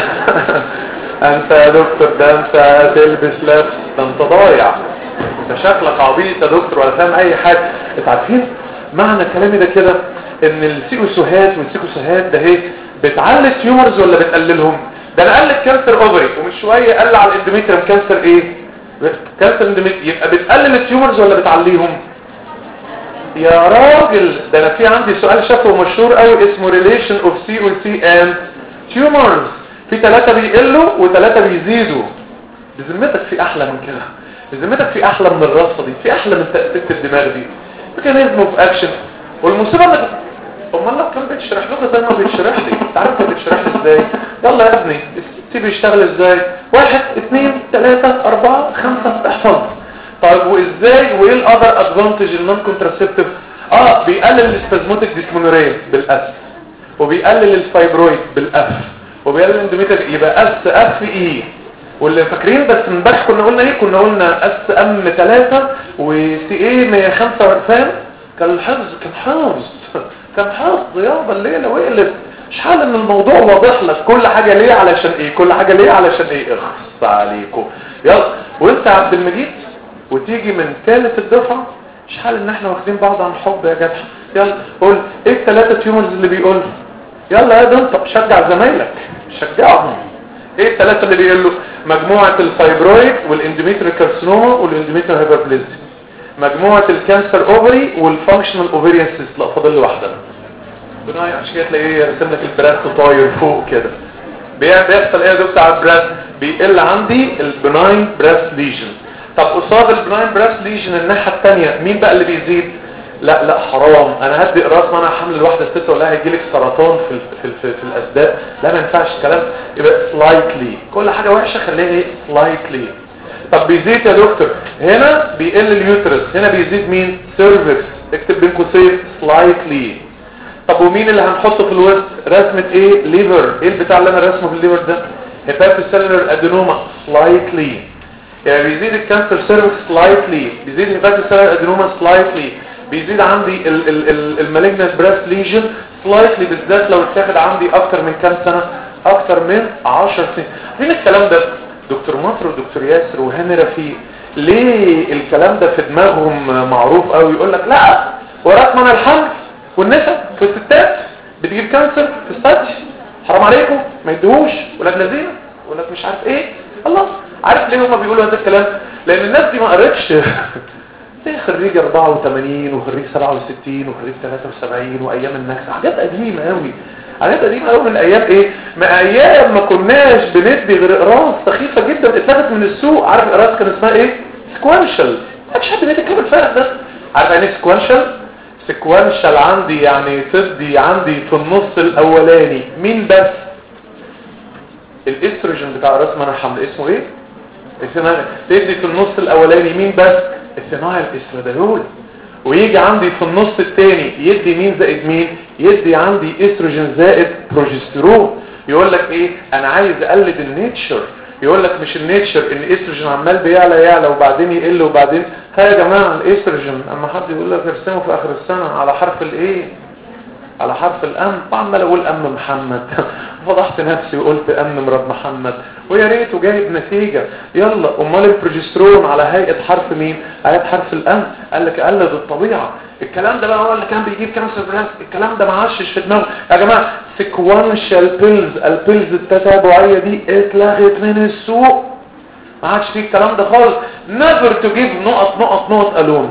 انت يا دكتور، ده انت تلبس لبس، ده انت ضايع، انت شكلك عبيط يا دكتور ولا فاهم اي حاجه. انت عارفين معنى كلامي ده كده؟ ان السيكوسوهات والسيكوسوهات ده هي بتعلي تيومرز ولا بتقللهم؟ ده انا قلت كانسر اوفري، ومن شويه قال على الاندوميتريوم كانسر ايه؟ كانسر اندوميتريوم. يبقى بتقلل التيومرز ولا بتعليهم؟ يا راجل ده انا في عندي سؤال شافه مشهور قوي اسمه ريليشن اوف سي او سي اند تيومرز. في ثلاثه بيقلوا وثلاثه بيزيدوا. بذمتك في احلى من كده؟ بذمتك في احلى من الرصه دي؟ في احلى من تأسيس الدماغ دي؟ ميكانيزم اوف اكشن. والمصيبه انك امال لو كان بيتشرح لك زي ما بيتشرح لي، انت عارف بيتشرح لي ازاي؟ يلا يا ابني السي بيشتغل ازاي؟ واحد اثنين ثلاثة اربعة خمسة احفظ. طيب وازاي؟ وايه الاذر ادفانتج النون كونتراسبتيف؟ اه بيقلل السبازموتيك ديسمونوريا بالاس، وبيقلل الفايبرويد بالاف، وبيقلل الاندوميتريوم. يبقى اس اف اي. واللي فاكرين بس من بس كنا قلنا ايه؟ كنا قلنا اس ام ثلاثة وسي اي مية وخمسة واربعين. كان الحفظ كان حفظ كان حفظ يابا الليله وقلت. مش حال ان الموضوع واضح لك كل حاجه ليه علشان ايه، كل حاجه ليه علشان ايه. اخص عليكم يلا. وانت يا عبد المجيد وتيجي من ثالث الدفعه، مش حال ان احنا واخدين بعض عن حب يا جدع. يلا قول ايه الثلاثه تيومرز اللي بيقول. يلا يا ده انت شجع زمايلك، شجعهم. ايه الثلاثه اللي بيقولوا؟ مجموعه الفايبرويد والاندوميتريال كارسينوما والاندوميتريال هايبربليزيا، مجموعه الكانسر اوفري والفانكشنال اوفيريان سيست. لا فاضل لي واحده بناء عشان كده تلاقيه يرسم لك البراست طاير فوق كده. بيحصل ايه يا دكتور على البراست؟ بيقل عندي البناين براست ليجن. طب قصاد البناين براست ليجن الناحيه الثانيه مين بقى اللي بيزيد؟ لا لا حرام، انا هدي اقراص منع حمل الواحده الست ولا هيجيلك سرطان في في في, في الاسداء، لا ما ينفعش الكلام. يبقى سلايتلي، كل حاجه وحشه خليها ايه سلايتلي. طب بيزيد يا دكتور، هنا بيقل اليوترس، هنا بيزيد مين؟ سيرفكس، اكتب بين قوسين سلايتلي. طب ومين اللي هنحطه في الوسط؟ رسمه ايه؟ ليفر. ايه البتاع اللي انا رسمه في الليفر ده؟ هيباتوسيلولار ادينوما سلايتلي. يعني بيزيد الكانسر سيرفكس سلايتلي، بيزيد هيباتوسيلولار ادينوما سلايتلي، بيزيد عندي المالجنت بريست ليجن سلايتلي، بالذات لو اتاخد عندي اكتر من كام سنه؟ اكتر من عشر سنين. فين الكلام ده؟ دكتور مصر ودكتور ياسر وهاني رفيق ليه الكلام ده في دماغهم معروف قوي؟ يقول لك لا وراك من الحمل والنساء في الستات بتجيب كانسر في الثدي، حرام عليكم ما يدوهوش ولاد لذينه، يقول لك مش عارف ايه. الله عارف ليه هم بيقولوا هذا الكلام؟ لان الناس دي ما قرتش زي خريج أربعة وثمانين وخريج سبعة وستين وخريج ثلاثة وسبعين وايام النكسه، حاجات قديمه قوي، حاجات قديمه قوي من ايام ايه؟ ما ايام ما كناش بندي غير اقراص سخيفه جدا اتلغت من السوق. عارف الاقراص كان اسمها ايه؟ سكوانشل. مفيش حد بيدي كلام الفارغ ده. عارف يعني ايه سكوانشل؟ سكوانشل عندي يعني تدي عندي في النص الاولاني مين بس؟ الاستروجين بتاع راس منع الحمل اسمه ايه؟ الثنائي. تدي في النص الاولاني مين بس؟ الثنائي الاستراديول. ويجي عندي في النص الثاني يدي مين زائد مين؟ يدي عندي استروجين زائد بروجستيرون. يقول لك ايه؟ انا عايز اقلد النيتشر. يقول لك مش النيتشر ان الاستروجين عمال بيعلى يعلى وبعدين يقل وبعدين ها يا جماعه الاستروجين اما حد يقول لك ارسمه في اخر السنه على حرف الايه؟ على حرف الام. وعمال اقول ام محمد فضحت نفسي وقلت ام مراد محمد ويا ريته جايب نتيجه. يلا امال البروجسترون على هيئه حرف مين؟ هيئه حرف الام. قال لك قلد الطبيعه. الكلام ده بقى هو اللي كان بيجيب كانسر بريست. الكلام ده ما عاشش في دماغه يا جماعه. سيكوانشال بيلز، البيلز التتابعيه دي اتلغت من السوق، ما عادش فيه الكلام ده خالص. never to give نقط نقط نقط الون،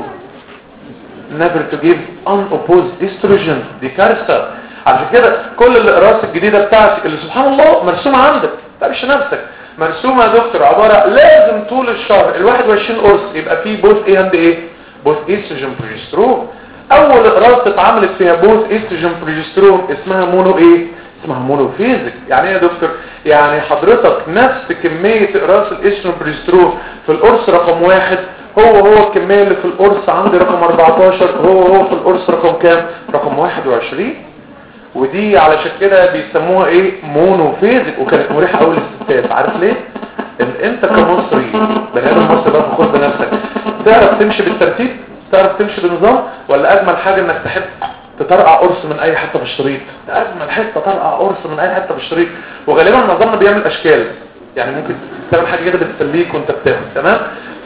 never to give unopposed estrogen. دي كارثه. عشان كده كل الاقراص الجديده بتاعتي اللي سبحان الله مرسومه عندك ما تقلقش نفسك، مرسومه يا دكتور عباره لازم طول الشهر ال21 قرص يبقى فيه بوث ايه اند ايه؟ بوث استروجين بروجسترون. اول اقراص اتعملت فيها بوث استروجين بروجسترون اسمها مونو ايه؟ اسمها مونوفيزك. يعني ايه يا دكتور؟ يعني حضرتك نفس كميه اقراص الاستروجين بروجسترون في القرص رقم واحد هو هو الكميه اللي في القرص عندي رقم أربعتاشر هو هو في القرص رقم كام؟ رقم واحد وعشرين. ودي علشان كده بيسموها ايه؟ مونوفيزك. وكانت مريحه قوي للستات. عارف ليه؟ ان انت كمصري بني ادم مصري بقى خد بنفسك تعرف تمشي بالترتيب، تعرف تمشي بنظام، ولا اجمل حاجه انك تحب تطرقع قرص من اي حته في الشريط؟ ده اجمل حته تطرقع قرص من اي حته في الشريط. وغالبا نظامنا بيعمل اشكال، يعني ممكن تعمل حاجه كده بتسليك وانت بتاكل تمام.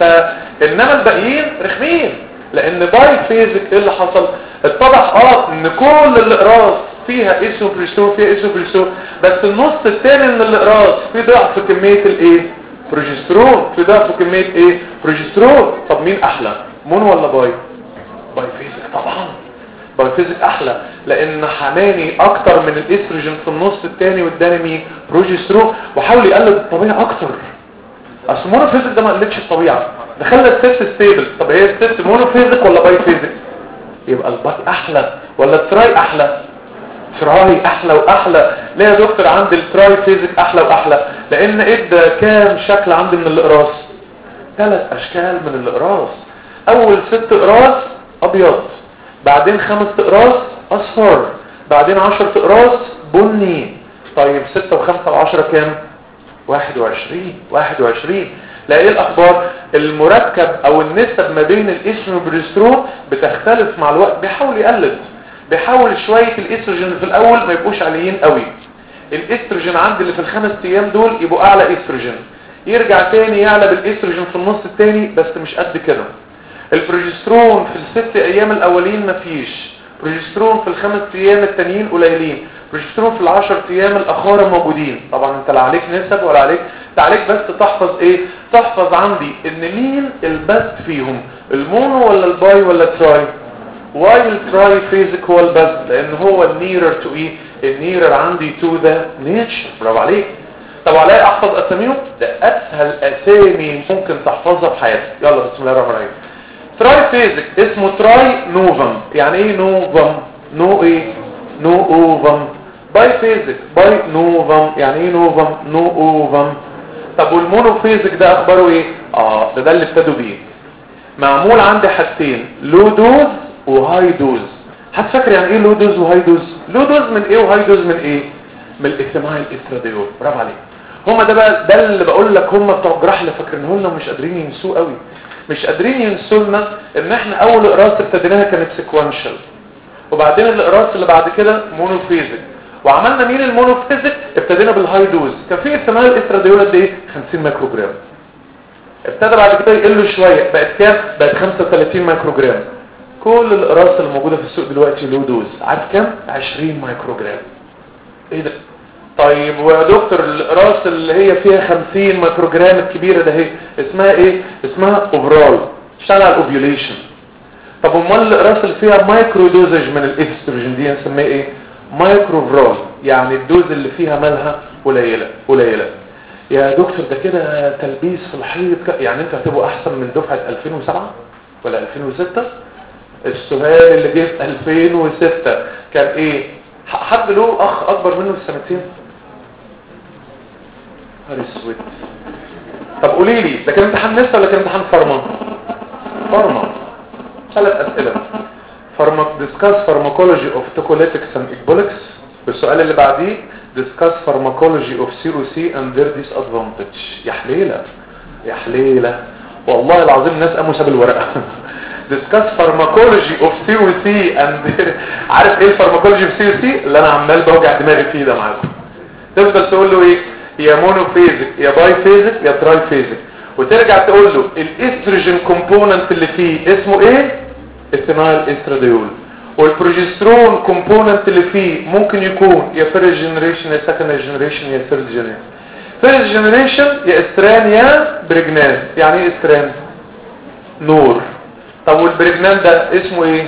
فانما الباقيين رخمين لان باي فيزك ايه اللي حصل؟ اتضح اه ان كل الاقراص فيها ايسوبريستون فيها ايسوبريستون، بس النص الثاني من الاقراص في ضعف كميه الايه؟ بروجسترون. في ضعف كميه ايه؟ بروجسترون. طب مين احلى؟ مونو ولا باي؟ باي فيزك طبعا. باي فيزك احلى لان حماني اكتر من الاستروجين في النص الثاني واداني مين؟ بروجسترون. وحاول يقلد الطبيعه اكتر. اصل مونو فيزك ده ما قلدش الطبيعه، ده خلى الست ستيبل. طب هي الست مونو فيزك ولا باي فيزك؟ يبقى الباي احلى ولا التراي احلى؟ تراي احلى واحلى. ليه يا دكتور عندي التراي فيزك احلى واحلى؟ لان ادى كام شكل عندي من الاقراص؟ ثلاث اشكال من الاقراص. اول ست اقراص ابيض، بعدين خمس اقراص اصفر، بعدين عشر اقراص بني. طيب ستة وخمسة وعشرة كام؟ واحد وعشرين. واحد وعشرين. لا ايه الاخبار؟ المركب او النسب ما بين الاستروجين والبروجسترون بتختلف مع الوقت. بيحاول يقلد، بيحاول شويه الاستروجين اللي في الاول ما يبقوش عاليين قوي. الاستروجين عندي اللي في الخمس ايام دول يبقوا اعلى استروجين، يرجع تاني يعلى بالاستروجين في النص التاني بس مش قد كده. البروجسترون في الست ايام الاولين مفيش، بروجسترون في الخمس ايام التانيين قليلين، بروجسترون في العشر ايام الاخرى موجودين. طبعا انت لا عليك نسب ولا عليك، انت عليك بس تحفظ ايه؟ تحفظ عندي ان مين البست فيهم، المونو ولا الباي ولا التراي. واي التراي فيزك هو البست؟ لان هو النيرر تو ايه؟ النيرر عندي تو ذا نيتشر. برافو عليك. طب علي احفظ اساميهم؟ ده اسهل اسامي ممكن تحفظها في حياتك. يلا بسم الله الرحمن الرحيم. تراي فيزك اسمه تراي نوفم. يعني ايه نوفم؟ نو ايه؟ نو اوفم. باي فيزك باي نوفم. يعني ايه نوفم؟ نو اوفم. طب والمونو فيزك ده اخباره ايه؟ اه ده ده اللي ابتدوا بيه. معمول عندي حاجتين، لو دوز وهاي دوز. حد فاكر يعني ايه لو دوز وهاي دوز؟ لو دوز من ايه وهاي دوز من ايه؟ من الاجتماع الاستراديول. برافو عليك. هما ده بقى ده اللي بقول لك هما بتوع الجراحه اللي فاكرينه لنا ومش قادرين ينسوه قوي. مش قادرين ينسوا لنا ان احنا اول اقراص ابتديناها كانت سيكوانشال، وبعدين الاقراص اللي بعد كده مونوفيزك، وعملنا مين المونوفيزك؟ ابتدينا بالهاي دوز. كان في احتمال الاستراديول قد ايه؟ خمسين مايكرو جرام. ابتدى بعد كده يقل شويه، بقت كام؟ بقت خمسة وثلاثين مايكرو جرام. كل الاقراص اللي موجوده في السوق دلوقتي لو دوز، عارف كام؟ عشرين مايكرو جرام. ايه ده؟ طيب ويا دكتور الاقراص اللي هي فيها خمسين مايكرو جرام الكبيره ده هي اسمها ايه؟ اسمها اوفرال، اشتغل على الاوفيوليشن. طب امال الاقراص اللي فيها مايكرو دوزج من الاستروجين دي نسميها ايه؟ مايكرو فرال، يعني الدوز اللي فيها مالها قليله قليله. يا دكتور ده كده تلبيس في الحيط، يعني انت هتبقوا احسن من دفعه ألفين وسبعة ولا ألفين وستة؟ السؤال اللي جه في ألفين وستة كان ايه؟ حد له اخ اكبر منه بسنتين؟ نهار اسود. طب قولي لي ده كان امتحان نسا ولا كان امتحان فارما؟ فارما. ثلاث اسئله. فارما ديسكاس فارماكولوجي اوف توكوليتكس اند اكبولكس، والسؤال اللي بعديه ديسكاس فارماكولوجي اوف سيرو سي اند ذير ديس ادفانتج. يا حليله يا حليله والله العظيم الناس قاموا ساب الورقه. ديسكاس فارماكولوجي اوف سيرو سي اند عارف ايه الفارماكولوجي اوف سيرو سي اللي انا عمال بوجع دماغي فيه ده معاكم؟ تفضل تقول له ايه؟ يا مونوفيزك يا باي فيزك يا تراي فيزك، وترجع تقول له الاستروجين كومبوننت اللي فيه اسمه ايه؟ اثينايل استراديول، والبروجسترون كومبوننت اللي فيه ممكن يكون يا فيرست جنريشن يا سكند جنريشن يا ثيرد جنريشن. فيرست جنريشن يا استران يا بريجنان. يعني ايه استران؟ نور. طب والبريجنان ده اسمه ايه؟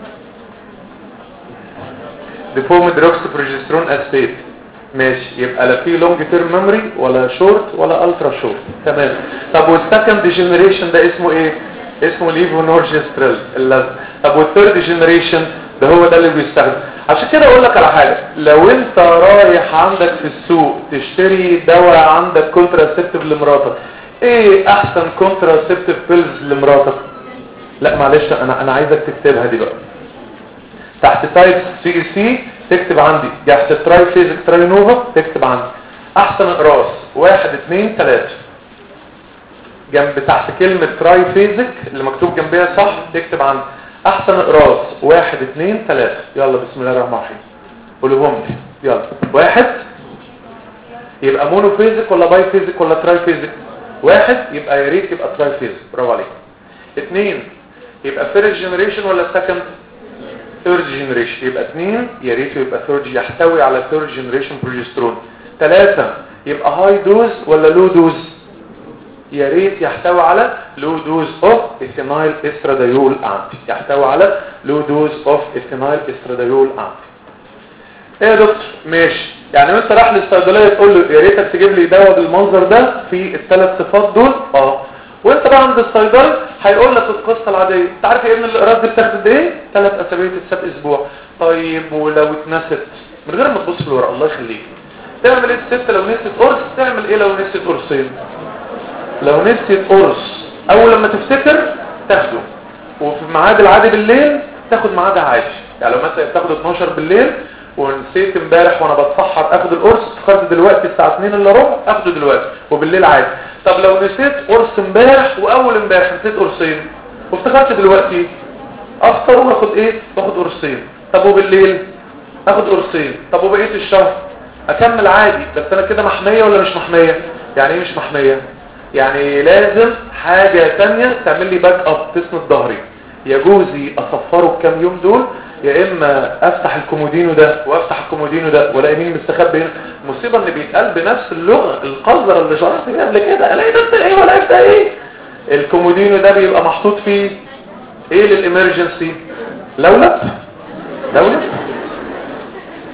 ديفورم دروكس بروجسترون اسيد. ماشي، يبقى لا في لونج تيرم ميموري ولا شورت ولا الترا شورت. تمام. طب والسكند جنريشن ده اسمه ايه؟ اسمه ليفونورجستريل اللازم. طب والثيرد جنريشن ده هو ده اللي بيستخدم. عشان كده اقول لك على حاجه، لو انت رايح عندك في السوق تشتري دواء عندك كونتراسيبتيف لمراتك، ايه احسن كونتراسيبتيف بيلز لمراتك؟ لا معلش انا انا عايزك تكتبها دي بقى تحت تايب سي سي. تكتب عندي تحت تراي فيزك تراي نوفا، تكتب عندي احسن اقراص واحد اثنين ثلاثة جنب تحت كلمة تراي فيزك اللي مكتوب جنبها صح. تكتب عندي احسن اقراص واحد اثنين ثلاثة. يلا بسم الله الرحمن الرحيم قولهم لي. يلا. واحد يبقى مونو فيزك ولا باي فيزك ولا تراي فيزك؟ واحد يبقى يا ريت يبقى تراي فيزك. برافو عليك. اثنين يبقى فيرست جنريشن ولا سكند؟ ثيرد جنريشن. يبقى اثنين يا ريت يبقى ثيرد، يحتوي على ثيرد جنريشن بروجسترون. ثلاثة يبقى هاي دوز ولا لو دوز؟ يا ريت يحتوي على لو دوز اوف ايثينايل استراديول انتي. يحتوي على لو دوز اوف ايثينايل استراديول انتي. ايه يا دكتور؟ ماشي. يعني انت راح للصيدليه تقول له يا ريتك تجيب لي دواء بالمنظر ده في الثلاث صفات دول. اه وانت بقى عند الصيدلي هيقول لك القصه العاديه. انت عارف يا ابن الاقراص دي بتاخد قد ايه؟ ثلاث اسابيع تتساب اسبوع. طيب ولو اتنست من غير ما تبص في الورقه الله يخليك تعمل ايه الست لو نسيت قرص؟ تعمل ايه لو نسيت قرصين؟ لو نسيت قرص اول لما تفتكر تاخده، وفي الميعاد العادي بالليل تاخد ميعاد عادي. يعني لو مثلا بتاخد اتناشر بالليل ونسيت امبارح وانا بتسحر اخد القرص، افتكرت دلوقتي الساعه اتنين الا ربع اخده دلوقتي وبالليل عادي. طب لو نسيت قرص امبارح واول امبارح نسيت قرصين وافتكرت دلوقتي افطر واخد ايه؟ باخد قرصين. طب وبالليل اخد قرصين. طب وبقيه الشهر اكمل عادي. بس انا كده محميه ولا مش محميه؟ يعني ايه مش محميه؟ يعني لازم حاجه ثانيه تعمل لي باك اب تسند ظهري. يجوزي اصفره بكام يوم دول، يا اما افتح الكومودينو ده وافتح الكومودينو ده ولا مين مستخبي هنا. المصيبه ان بيتقال بنفس اللغه القذره اللي شرحت بيها قبل كده. الاقي ده ايه ولا ده ايه. الكومودينو ده بيبقى محطوط فيه ايه للامرجنسي؟ لولب لولب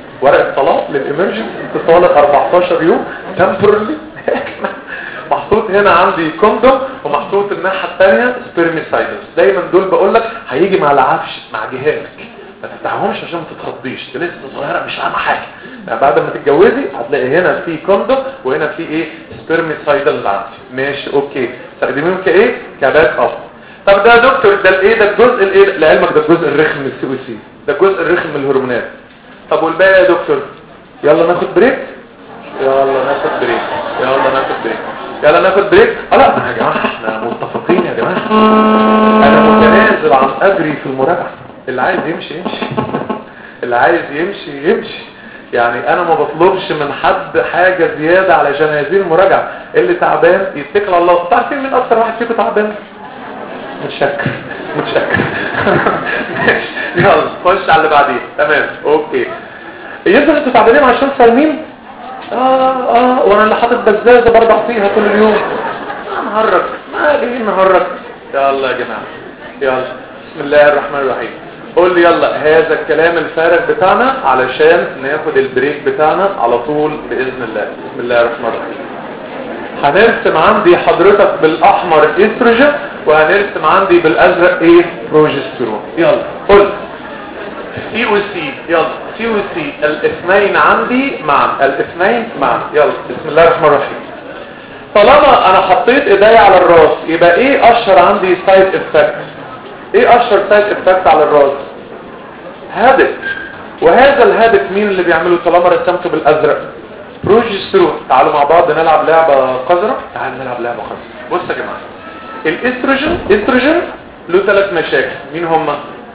ورقه طلاق للامرجنسي. انت طالق اربعتاشر يوم تمبرلي محطوط هنا عندي كوندوم ومحطوط الناحيه الثانيه سبيرميسايدز. دايما دول بقول لك هيجي مع العفش مع جهازك، ما تفتحهمش عشان ما تتخضيش، انت لسه صغيره مش فاهمه حاجه. يعني بعد ما تتجوزي هتلاقي هنا في كوندوم وهنا في ايه سبيرميسايدل عندي. ماشي اوكي، تستخدميهم كايه كباك اب. طب ده يا دكتور ده الايه ده الجزء الايه لعلمك ده الجزء الرخم من السي او سي، ده الجزء الرخم من الهرمونات. طب والباقي يا دكتور؟ يلا ناخد بريك، يلا ناخد بريك، يلا ناخد بريك، يلا ناخد بريك. اه لا يا جماعه احنا متفقين يا جماعه، انا متنازل عن اجري في المراجعه، اللي عايز يمشي يمشي اللي عايز يمشي يمشي. يعني انا ما بطلبش من حد حاجه زياده علشان هذه المراجعه. اللي تعبان يتكل على الله. تعرفين مين اكتر واحد فيكم تعبان؟ متشكر متشكر ماشي يلا خش على اللي بعديه. تمام اوكي. يفضل انتوا تعبانين عشان صايمين؟ اه اه وانا اللي حاطط بزازه برضع فيها طول اليوم. نهرج ما جايين نهرج. يلا يا جماعه يلا بسم الله الرحمن الرحيم. قول لي يلا هذا الكلام الفارغ بتاعنا علشان ناخد البريك بتاعنا على طول باذن الله. بسم الله الرحمن الرحيم. هنرسم عندي حضرتك بالاحمر استروجين وهنرسم عندي بالازرق ايه بروجسترون. يلا قول سي او سي. يلا سي او سي الاثنين عندي معا الاثنين معا. يلا بسم الله الرحمن الرحيم. طالما انا حطيت ايدي على الراس يبقى ايه اشهر عندي سايد افكت؟ ايه اشهر سايد افكت على الراس؟ هادك. وهذا الهادك مين اللي بيعمله طالما رسمته بالازرق؟ بروجسترون. تعالوا مع بعض نلعب لعبه قذره. تعالوا نلعب لعبه قذره. بصوا يا جماعه الاستروجين استروجين له ثلاث مشاكل. مين هم؟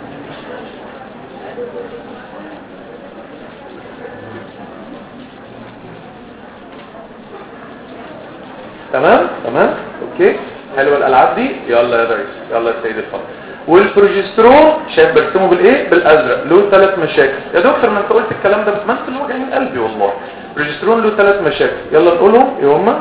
تمام تمام اوكي حلوه الالعاب دي. يلا يا دريس يلا يا سيد الفضل. والبروجسترون شايف برسمه بالايه بالازرق له ثلاث مشاكل. يا دكتور ما انت قلت الكلام ده بس ما انت اللي وجع من قلبي والله. البروجسترون له ثلاث مشاكل. يلا نقولهم ايه هما.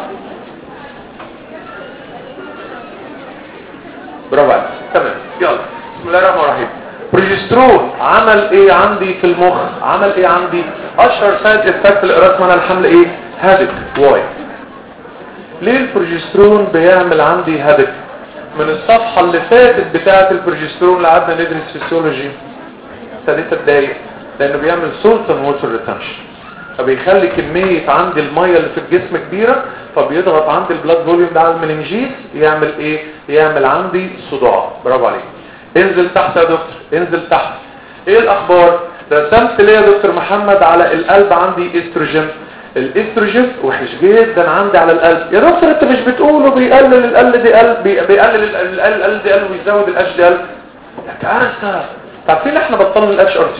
برافو عليك تمام. يلا بسم الله الرحمن الرحيم. بروجسترون عمل ايه عندي في المخ؟ عمل ايه عندي؟ اشهر سايد افكت لاراده منع الحمل ايه؟ هادك. واي ليه البروجسترون بيعمل عندي هدف؟ من الصفحة اللي فاتت بتاعة البروجسترون اللي قعدنا ندرس فيسيولوجي ثلاثة دقايق. لانه بيعمل سولتن ووتر ريتنشن، فبيخلي كمية عندي المية اللي في الجسم كبيرة، فبيضغط عندي البلاد فوليوم ده على المننجيز يعمل ايه؟ يعمل عندي صداع. برافو عليك. انزل تحت يا دكتور انزل تحت. ايه الاخبار؟ رسمت ليه يا دكتور محمد على القلب عندي استروجين. الاستروجين وحش جدا عندي على القلب. يا دكتور انت مش بتقوله بيقلل القلب دي قلب بيقلل القلب دي قلب ويزود الاتش دي قلب؟ يا كارثه. عارفين احنا بطلنا الاتش ار تي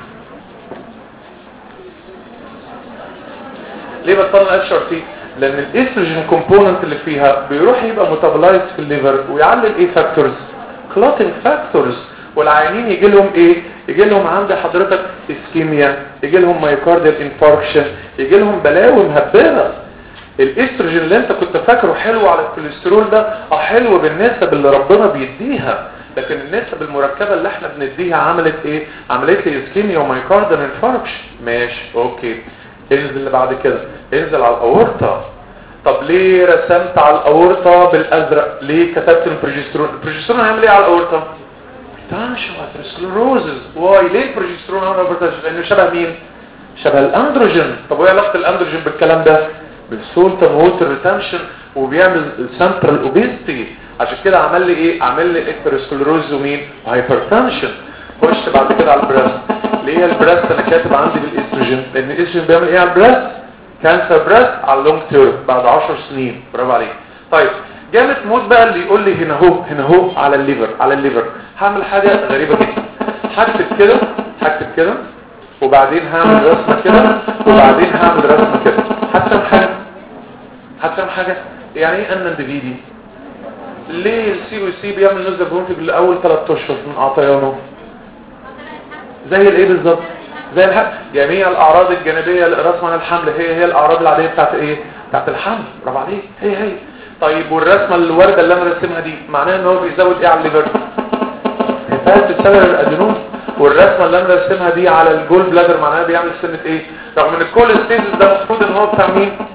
ليه؟ بطلنا الاتش ار تي لان الاستروجين كومبوننت اللي فيها بيروح يبقى ميتابولايز في الليفر ويعلل ايه فاكتورز؟ كلوتينج فاكتورز. والعيانين يجي لهم ايه؟ يجي لهم عند حضرتك اسكيميا، يجي لهم مايوكارديال انفاركشن، يجي لهم بلاوي مهببه. الاستروجين اللي انت كنت فاكره حلو على الكوليسترول ده اه حلو بالنسب اللي ربنا بيديها، لكن النسب المركبه اللي احنا بنديها عملت ايه؟ عملت لي اسكيميا ومايوكارديال انفاركشن. ماشي اوكي. انزل اللي بعد كده انزل على الاورطه. طب ليه رسمت على الاورطه بالازرق؟ ليه كتبت البروجسترون؟ البروجسترون هيعمل ايه على الاورطه؟ تنشط سكلروزز. واي ليه البروجسترون عمل بروجسترون؟ لانه شبه مين؟ شبه الاندروجين. طب وايه علاقه الاندروجين بالكلام ده؟ بالسولتن ووتر ريتنشن وبيعمل سنترال اوبيستي. عشان كده عمل لي ايه؟ عمل لي اكتروسكلروز ومين؟ وهايبرتنشن. خش بعد كده على البريست. ليه البريست انا كاتب عندي بالاستروجين؟ لان الاستروجين بيعمل ايه على البريست؟ كانسر بريست على اللونج تيرم بعد عشر سنين. برافو عليك. طيب جامد موت بقى اللي يقول لي هنا اهو هنا اهو على الليفر على الليفر. هعمل حاجه غريبه جدا. هكتب كده هكتب كده وبعدين هعمل رسمه كده وبعدين هعمل رسمه كده. هتفهم حاجه؟ هتفهم حاجه؟ يعني ايه ان دي دي؟ ليه السي او سي بيعمل نزله برونكي بالاول ثلاث اشهر من عطيانه؟ زي الايه بالظبط؟ زي الحمل. جميع الاعراض الجانبيه لإراث منع الحمل هي هي الاعراض العاديه بتاعت ايه؟ بتاعت الحمل. برافو عليك. هي هي. طيب والرسمه الورده اللي انا رسمها دي معناها ان هو بيزود ايه على الليفر؟ هيبات بسبب الادينوز. والرسمه اللي انا رسمها دي على الجول بلادر معناها بيعمل سنه ايه؟ رغم ان الكوليستيزيس ده المفروض ان هو بتاع مين؟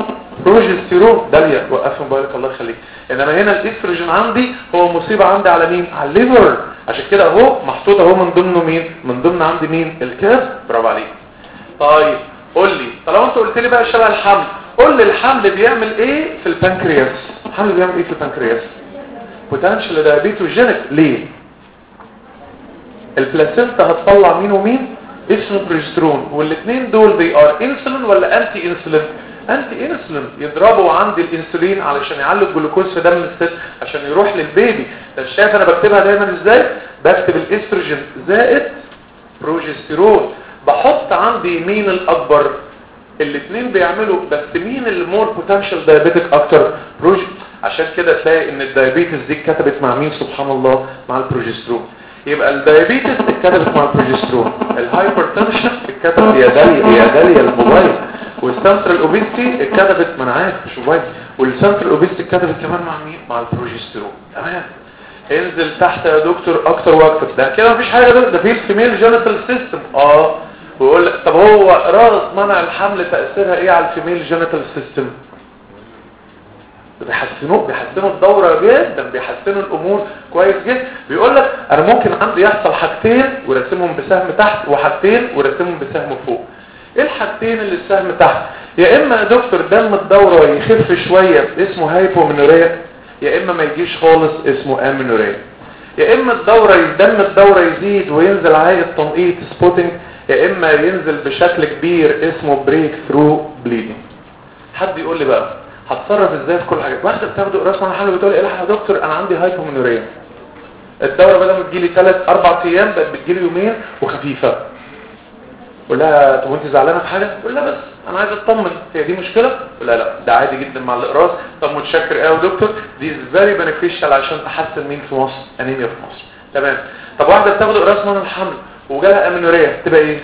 بروجستيرون داليا وقف موبايلك الله يخليك. انما هنا الاستروجين عندي هو مصيبه عندي على مين؟ على الليفر. عشان كده اهو محطوط اهو من ضمنه مين؟ من ضمن عندي مين؟ الكاف. برافو عليك. طيب قول لي طالما انت قلت لي بقى شبه الحمل، قول لي الحمل بيعمل ايه في البنكرياس؟ الحمل بيعمل ايه في البنكرياس؟ بوتنشال دايابيتوجينيك. ليه؟ البلاسينتا هتطلع مين ومين؟ اسمه بروجسترون، والاثنين دول they are انسولين ولا انتي انسولين؟ انتي انسولين. يضربوا عندي الانسولين علشان يعلي الجلوكوز في دم الست عشان يروح للبيبي. انت شايف انا بكتبها دايما ازاي؟ بكتب الاستروجين زائد بروجسترون. بحط عندي مين الاكبر؟ الاثنين بيعملوا، بس مين اللي مور بوتنشال دايابيتك اكتر؟ بروج. عشان كده تلاقي ان الدايابيتس دي اتكتبت مع مين سبحان الله؟ مع البروجسترون. يبقى الدايابيتس اتكتبت مع البروجسترون، الهايبرتنشن اتكتبت يا داليا يا داليا الموبايل، والسنترال اوبيستي اتكتبت ما انا عارف مش موبايل، والسنترال اوبيستي اتكتبت كمان مع مين؟ مع البروجسترون. تمام. انزل تحت يا دكتور اكتر واكتر. ده كده مفيش حاجه، ده, ده في الفيميل جينيتال سيستم. اه ويقول لك طب هو راس منع الحمل تاثيرها ايه على الفيميل جينيتال سيستم؟ بيحسنوا بيحسنوا الدورة جدا، بيحسنوا الامور كويس جدا. بيقول لك انا ممكن عندي يحصل حاجتين ورسمهم بسهم تحت، وحاجتين ورسمهم بسهم فوق. ايه الحاجتين اللي السهم تحت؟ يا اما يا دكتور دم الدورة يخف شوية اسمه هايبومينوريا، يا اما ما يجيش خالص اسمه امينوريا. يا اما الدورة دم الدورة يزيد وينزل عليه التنقيط سبوتنج، يا اما ينزل بشكل كبير اسمه بريك ثرو بليدنج. حد يقول لي بقى هتصرف ازاي في كل حاجه؟ واحده بتاخد قراص من حاله بتقول ايه يا دكتور انا عندي هايبومينوريا، الدوره بدل ما تجيلي ثلاث اربع ايام بقت بتجيلي يومين وخفيفه. قول لها طب وانت زعلانه في حاجه؟ تقول لها بس انا عايز اطمن، هي دي مشكله؟ لا لا ده عادي جدا مع الاقراص. طب متشكر قوي يا دكتور، دي فيري بنفيشال عشان تحسن مين في مصر؟ انيميا في مصر. تمام. طب واحده بتاخد قراص من الحمل وجالها امينوريا تبقى ايه؟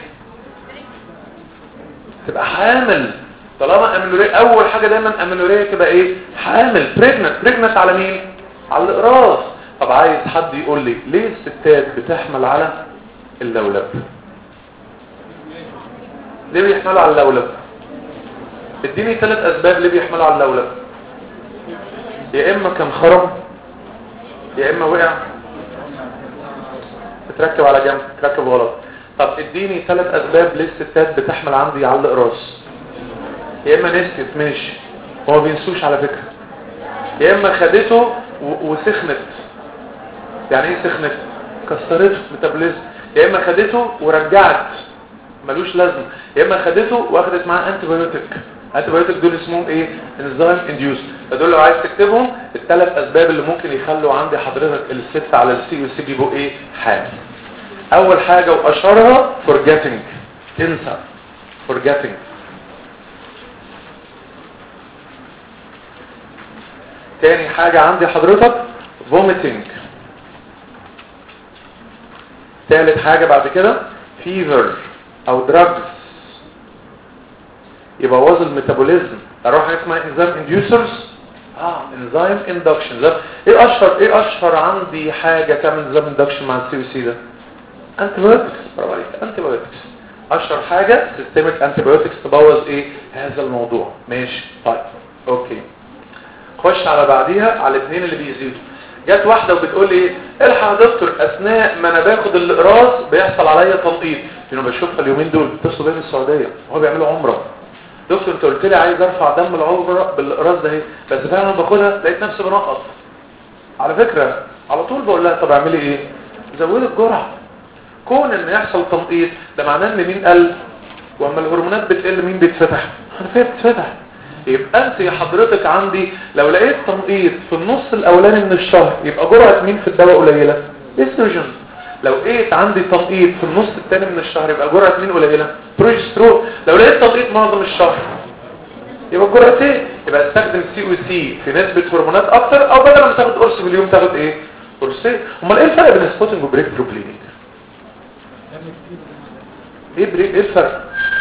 تبقى حامل. طالما امينوريا اول حاجه دايما امينوريا تبقى ايه؟ حامل. بريجننت. بريجننت على مين؟ على الاقراص. طب عايز حد يقول لي ليه الستات بتحمل على اللولب؟ ليه بيحملوا على اللولب؟ اديني ثلاث اسباب ليه بيحملوا على اللولب. يا اما كان خرم، يا اما وقع بتركب على جنب تركب غلط. طب اديني ثلاث اسباب ليه الستات بتحمل عندي على الاقراص. يا اما نسيت ماشي، هو ما بينسوش على فكره. يا اما خدته وسخنت. يعني ايه سخنت؟ كسرته ميتابوليزم. يا اما خدته ورجعت ملوش لازمه. يا اما خدته واخدت معاه انتي بايوتيك. انتي بايوتيك دول اسمهم ايه؟ انزيم انديوس. فدول لو عايز تكتبهم الثلاث اسباب اللي ممكن يخلوا عندي حضرتك الست على السي والسي بيبقوا ايه؟ حامل. اول حاجه واشهرها forgetting، انسى. forgetting. تاني حاجة عندي حضرتك vomiting. ثالث حاجة بعد كده fever او drugs يبوظ الميتابوليزم. اروح حاجة اسمها enzyme inducers. اه enzyme induction. ده ايه اشهر ايه اشهر عندي حاجة تعمل enzyme induction مع السي وسي ده؟ antibiotics. برافو عليك. antibiotics اشهر حاجة systemic antibiotics تبوظ ايه هذا الموضوع. ماشي طيب اوكي. خش على بعديها على الاثنين اللي بيزيدوا. جت واحده وبتقول لي ايه؟ الحق يا دكتور اثناء ما انا باخد الاقراص بيحصل عليا تنقيط. انا بشوفها اليومين دول بيتصلوا بيا من السعوديه وهو بيعملوا عمره. دكتور انت قلت لي عايز ارفع دم العمره بالاقراص ده اهي، بس فعلا باخدها لقيت نفسي بنقط. على فكره على طول بقول لها طب اعملي ايه؟ زودي الجرعه. كون ان يحصل تنقيط ده معناه ان مين قل؟ واما الهرمونات بتقل مين بيتفتح؟ الحنفيه بتتفتح. يبقى انت يا حضرتك عندي لو لقيت تنقيط في النص الاولاني من الشهر يبقى جرعه مين في الدواء قليله؟ استروجين. لو لقيت عندي تنقيط في النص الثاني من الشهر يبقى جرعه مين قليله؟ بروجسترون. لو لقيت تنقيط معظم الشهر يبقى جرعتين. يبقى استخدم سي او سي في نسبه هرمونات اكتر، او بدل ما تاخد قرص في اليوم تاخد ايه؟ قرصين. امال ايه الفرق بين سبوتنج وبريك ثرو بليدنج؟ ايه بريك ايه الفرق؟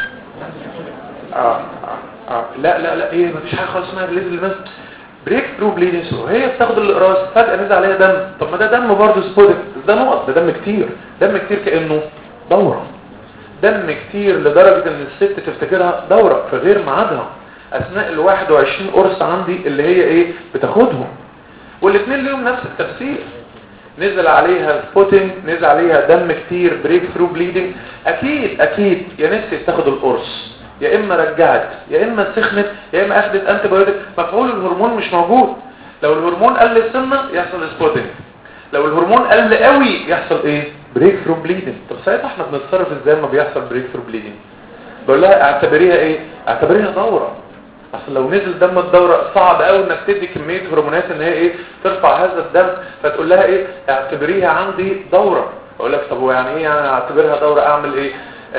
اه اه لا لا لا ايه مفيش حاجه خالص اسمها بليد المس. بريك ثرو بليدنج هي بتاخد الاقراص فجاه نزل عليها دم. طب ما ده دم برضه سبوتك، ده نقط، ده دم كتير. دم كتير كانه دوره. دم كتير لدرجه ان الست تفتكرها دوره في غير ميعادها. اثناء ال واحد وعشرين قرص عندي اللي هي ايه بتاخدهم، والاثنين ليهم نفس التفسير. نزل عليها سبوتنج، نزل عليها دم كتير، بريك ثرو بليدنج، اكيد اكيد يا نسيت تاخد القرص، يا اما رجعت، يا اما سخنت، يا اما اخدت انتي بايوتيك. مفعول الهرمون مش موجود. لو الهرمون قل سنه يحصل سبوتنج، لو الهرمون قل قوي يحصل ايه؟ بريك ثرو بليدنج. طب ساعتها احنا بنتصرف ازاي لما بيحصل بريك ثرو بليدنج؟ بقول لها اعتبريها ايه؟ اعتبريها دوره. اصل لو نزل دم الدوره صعب قوي انك تدي كميه هرمونات ان هي ايه ترفع هذا الدم، فتقول لها ايه؟ اعتبريها عندي دوره. اقول لك طب يعني ايه يعني اعتبرها دوره؟ اعمل ايه؟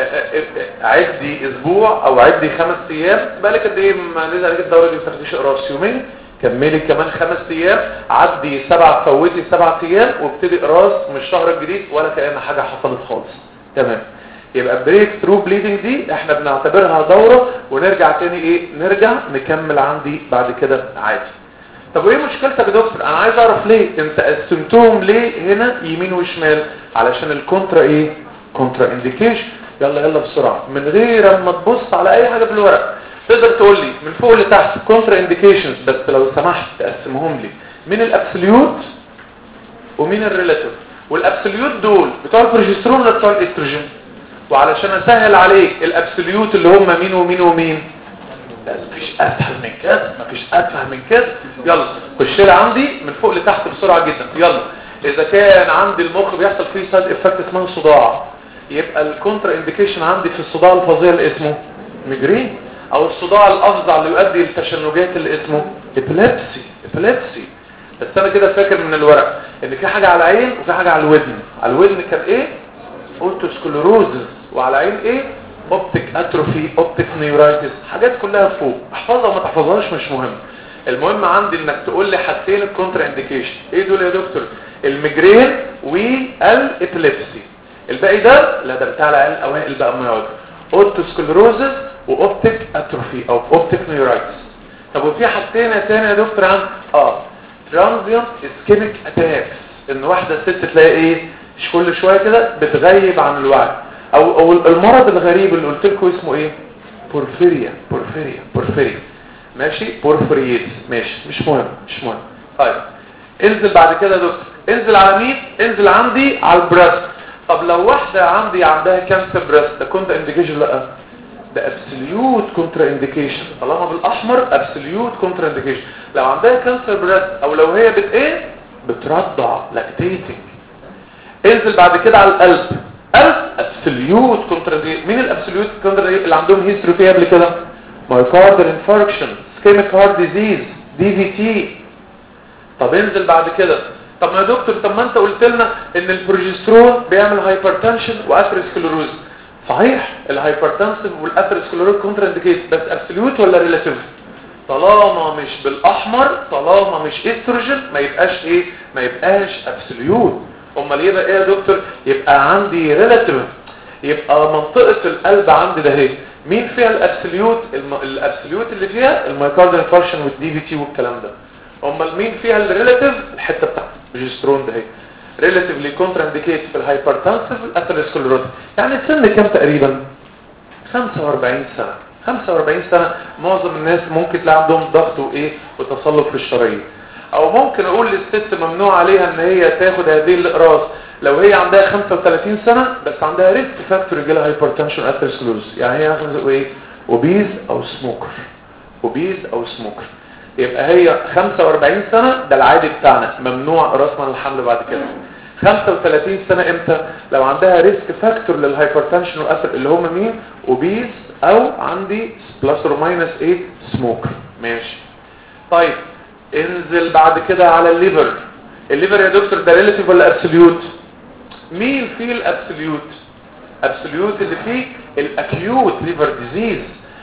عدي اسبوع او عدي خمس ايام، بالك قد ايه ما نزل عليك الدوره دي؟ ما تاخديش قراص يومين، كملي كمان خمس ايام، عدي سبع فوتي سبع ايام وابتدي قراص من الشهر الجديد ولا كأن حاجه حصلت خالص. تمام. يبقى بريك ثرو بليدنج دي احنا بنعتبرها دوره، ونرجع تاني ايه؟ نرجع نكمل عندي بعد كده عادي. طب وايه مشكلتك يا دكتور؟ انا عايز اعرف ليه انت قسمتهم ليه هنا يمين وشمال؟ علشان الكونترا ايه؟ كونترا انديكيشن. يلا يلا بسرعه من غير اما تبص على اي حاجه في الورق، تقدر تقول لي من فوق لتحت كونترا انديكيشنز، بس لو سمحت تقسمهم لي من الابسوليوت ومن الريلاتيف. والابسوليوت دول بتوع البروجسترون ولا بتوع الاستروجين؟ وعلشان اسهل عليك الابسوليوت اللي هم مين ومين ومين؟ لا مفيش اسهل من كده، مفيش اسهل من كده. يلا خش لي عندي من فوق لتحت بسرعه جدا. يلا اذا كان عندي المخ بيحصل فيه سايد افكت اسمه صداع، يبقى الكونترا انديكيشن عندي في الصداع الفظيع اللي اسمه ميجرين، او الصداع الافظع اللي يؤدي للتشنجات اللي اسمه ابيليبسي. ابيليبسي بس انا كده فاكر من الورق ان في حاجه على العين وفي حاجه على الودن. على الودن كان ايه؟ اوتوسكلروزس، وعلى العين ايه؟ اوبتيك اتروفي، اوبتيك نيورايتس. حاجات كلها فوق، احفظها وما تحفظهاش مش مهم. المهم عندي انك تقول لي حاجتين الكونترا انديكيشن. ايه دول يا دكتور؟ الميجرين والابيليبسي. الباقي ده لا ده بتاع العيال الاوائل بقى ما يقعد. اوتوسكلروزس واوبتيك اتروفي او اوبتيك نيورايتس. طب وفي حاجتين تاني يا دكتور عن اه ترانزيانت اسكيميك اتاكس، ان واحده ست تلاقي ايه مش كل شويه كده بتغيب عن الوعي، او او المرض الغريب اللي قلت لكم اسمه ايه؟ بورفيريا. بورفيريا بورفيريا ماشي، بورفرييتس ماشي، مش مهم مش مهم. طيب انزل بعد كده يا دكتور، انزل على مين؟ انزل عندي على البراست. طب لو واحده عندي عندها كانسر براست، ده كنت انديكيشن؟ لا ده ابسوليوت كونترا انديكيشن. طالما بالاحمر ابسوليوت كونترا انديكيشن. لو عندها كانسر براست او لو هي بت ايه بترضع لاكتيتنج. انزل بعد كده على القلب. قلب ابسوليوت كونترا انديكيشن. مين الابسوليوت كونترا اللي عندهم هيستوري فيها قبل كده؟ مايوكاردال انفاركشن، اسكيميك هارت ديزيز، دي في تي. طب انزل بعد كده. طب ما يا دكتور طب ما انت قلت لنا ان البروجسترون بيعمل هايبرتنشن واثيروسكليروز. صحيح الهايبرتنسيف والاثيروسكليروز كونترا انديكيت، بس ابسوليوت ولا ريلاتيف؟ طالما مش بالاحمر، طالما مش استروجين ما يبقاش ايه؟ ما يبقاش ابسوليوت. امال يبقى ايه يا دكتور؟ يبقى عندي ريلاتيف. يبقى منطقه القلب عندي ده اهي مين فيها الابسوليوت؟ الم... الابسوليوت اللي فيها المايوكاردال انفاركشن والدي في تي والكلام ده. امال مين فيها الريلاتيف؟ الحته بتاعت البروجسترون ده اهي ريلاتيفلي كونترا انديكيت في الهايبرتنسيف الاثيروسكليروز. يعني السن كام تقريبا؟ خمسة وأربعين سنه. خمسة وأربعين سنه معظم الناس ممكن تلاقي عندهم ضغط وايه وتصلب في الشرايين. او ممكن اقول للست ممنوع عليها ان هي تاخد هذه الاقراص لو هي عندها خمسة وثلاثين سنه بس عندها ريسك فاكتور يجي لها هايبرتنشن اثيروسكليروز. يعني هي هتاخد ايه؟ اوبيز او سموكر. اوبيز او سموكر. يبقى هي خمسة وأربعين سنة ده العادي بتاعنا، ممنوع رسما الحمل بعد كده. خمسة وثلاثين سنة امتى؟ لو عندها ريسك فاكتور للهايبرتنشن واثر اللي هم مين؟ اوبيز او عندي بلس اور ماينس ايه؟ سموكر. ماشي. طيب انزل بعد كده على الليفر. الليفر يا دكتور ده ريلاتيف ولا ابسوليوت؟ مين فيه الابسوليوت؟ ابسوليوت اللي فيه الاكيوت ليفر ديزيز،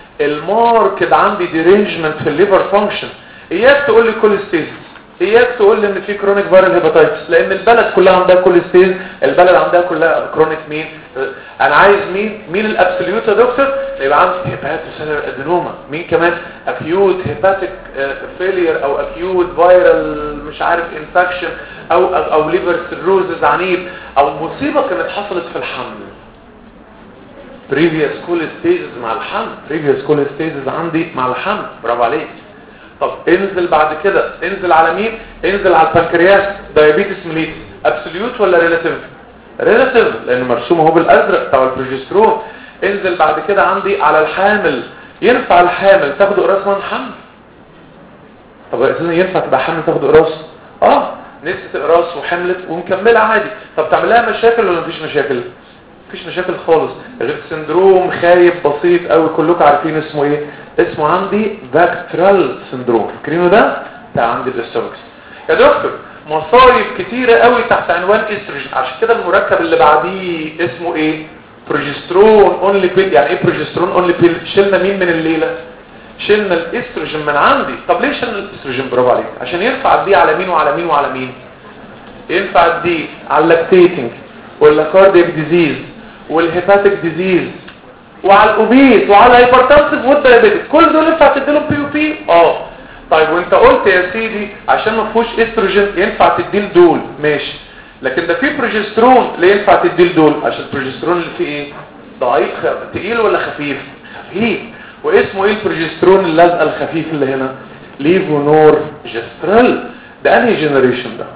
الماركد عندي ديرينجمنت في الليفر فانكشن. اياك تقول لي كل ستيج، اياك تقول لي ان في كرونيك فيرال هيباتايتس، لان البلد كلها عندها كل ستيج، البلد عندها كلها كرونيك مين. انا عايز مين؟ مين الابسوليوت يا دكتور؟ يبقى عندي هيباتوسيلر ادينوما. مين كمان؟ اكيوت هيباتيك فيلير او اكيوت فيرال مش عارف انفكشن او او, أو ليفر سيروزز عنيف او مصيبه كانت حصلت في الحمل. previous cholestasis مع الحمل. previous cholestasis عندي مع الحمل. برافو عليك. طب انزل بعد كده، انزل على مين؟ انزل على البنكرياس. diabetes mellitus absolute ولا relative؟ relative لانه مرسوم اهو بالازرق بتاع البروجسترون. انزل بعد كده عندي على الحامل. ينفع الحامل تاخد قراص من الحمل؟ طب اساسا ينفع تبقى حامل تاخد قراص؟ اه نسيت قراص وحملت ومكمله عادي. طب تعمل لها مشاكل ولا مفيش مشاكل؟ مفيش مشاكل خالص، غير سندروم خايب بسيط قوي كلكم عارفين اسمه ايه. اسمه عندي فاكترال سندروم. فاكرينه ده بتاع عندي الاستروكس. يا دكتور مصايب كتيره قوي تحت عنوان استروجين، عشان كده المركب اللي بعديه اسمه ايه؟ بروجسترون اونلي بيل. يعني ايه بروجسترون اونلي بيل؟ شلنا مين من الليله؟ شلنا الاستروجين من عندي. طب ليه شلنا الاستروجين؟ برافو عليك، عشان ينفع اديه على مين وعلى مين وعلى مين؟ ينفع اديه على اللاكتيتنج ولا كاردياك ديزيز والهيباتيك ديزيز وعلى الاوبيس وعلى الهايبرتنسيف والدايابيتيك. كل دول ينفع تديلهم بي او بي؟ اه. طيب وانت قلت يا سيدي عشان ما فيهوش استروجين ينفع تديل دول، ماشي. لكن ده فيه بروجسترون، ليه ينفع تديل دول؟ عشان البروجسترون اللي فيه ايه؟ ضعيف. تقيل ولا خفيف؟ خفيف. واسمه ايه البروجسترون اللازقه الخفيف اللي هنا؟ ليفونور جسترال. ده انهي جنريشن ده؟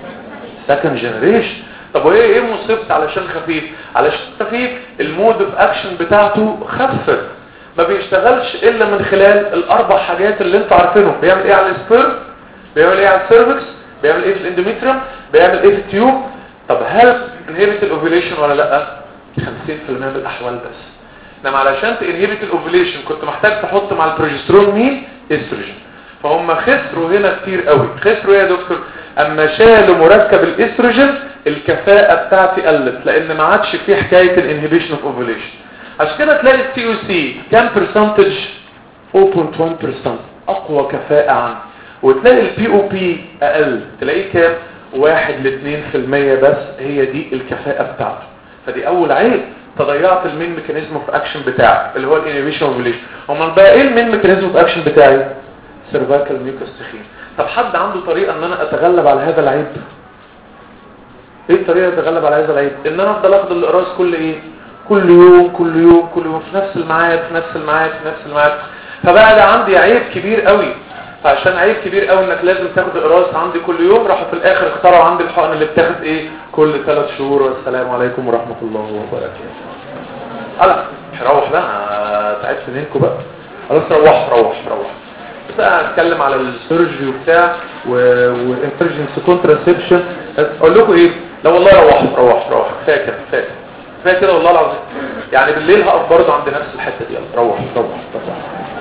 سكند جنريشن. طب وايه ايه مصيبته علشان خفيف؟ علشان خفيف المود اوف اكشن بتاعته خفت، ما بيشتغلش الا من خلال الاربع حاجات اللي انتوا عارفينهم. بيعمل ايه على السبيرم؟ بيعمل ايه على السيرفكس؟ بيعمل ايه في الاندوميتريوم؟ بيعمل ايه في التيوب؟ طب هل انهبت الاوفيليشن ولا لا؟ خمسين في المية من الاحوال بس. انما علشان تنهبت الاوفيليشن كنت محتاج تحط مع البروجسترون مين؟ استروجين. فهم خسروا هنا كتير قوي. خسروا ايه يا دكتور؟ اما شالوا مركب الاستروجين الكفاءة بتاعتي قلت، لان ما عادش فيه حكاية الانهبيشن اوف اوفيليشن. عشان كده تلاقي السي او سي كام برسنتج؟ صفر فاصلة واحد بالمية اقوى كفاءة عنه. وتلاقي البي او بي اقل، تلاقيه كام؟ واحد لاثنين في المية بس، هي دي الكفاءة بتاعته. فدي اول عيب، تضيعت المين ميكانيزم اوف اكشن بتاعي اللي هو الانهبيشن اوف اوفيليشن. امال بقى ايه المين ميكانيزم اوف اكشن بتاعي؟ سيرفايكال ميوكس تخين. طب حد عنده طريقة ان انا اتغلب على هذا العيب؟ ايه الطريقة اللي اتغلب على هذا العيب؟ ان انا افضل اخد الاقراص كل ايه؟ كل يوم كل يوم كل يوم في نفس الميعاد في نفس الميعاد في نفس الميعاد. فبقى ده عندي عيب كبير قوي. فعشان عيب كبير قوي انك لازم تاخد اقراص عندي كل يوم، راحوا في الاخر اخترعوا عندي الحقن اللي بتاخد ايه؟ كل ثلاث شهور. والسلام عليكم ورحمة الله وبركاته. خلاص روح بقى، تعبت منكم بقى. خلاص روح روح روح. بس انا هتكلم على السيرجري وبتاع والانترجنس كونتراسبشن. اقول لكم ايه؟ لا والله روح روح روح كفايه كده كفايه كفايه كده والله العظيم. يعني بالليل هقف برضه عند نفس الحته دي. يلا روح روح روح.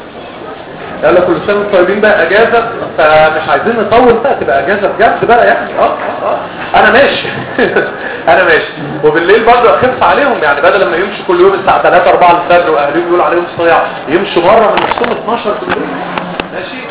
يلا كل سنه وانتم طيبين بقى، اجازه فمش عايزين نطول بقى، تبقى اجازه بجد بقى يعني. اه اه انا ماشي انا ماشي. وبالليل برضه اخف عليهم، يعني بدل ما يمشوا كل يوم الساعه ثلاثة أربعة الفجر واهاليهم يقولوا عليهم صياع، يمشوا مره من نصهم اتناشر بالليل. ماشي.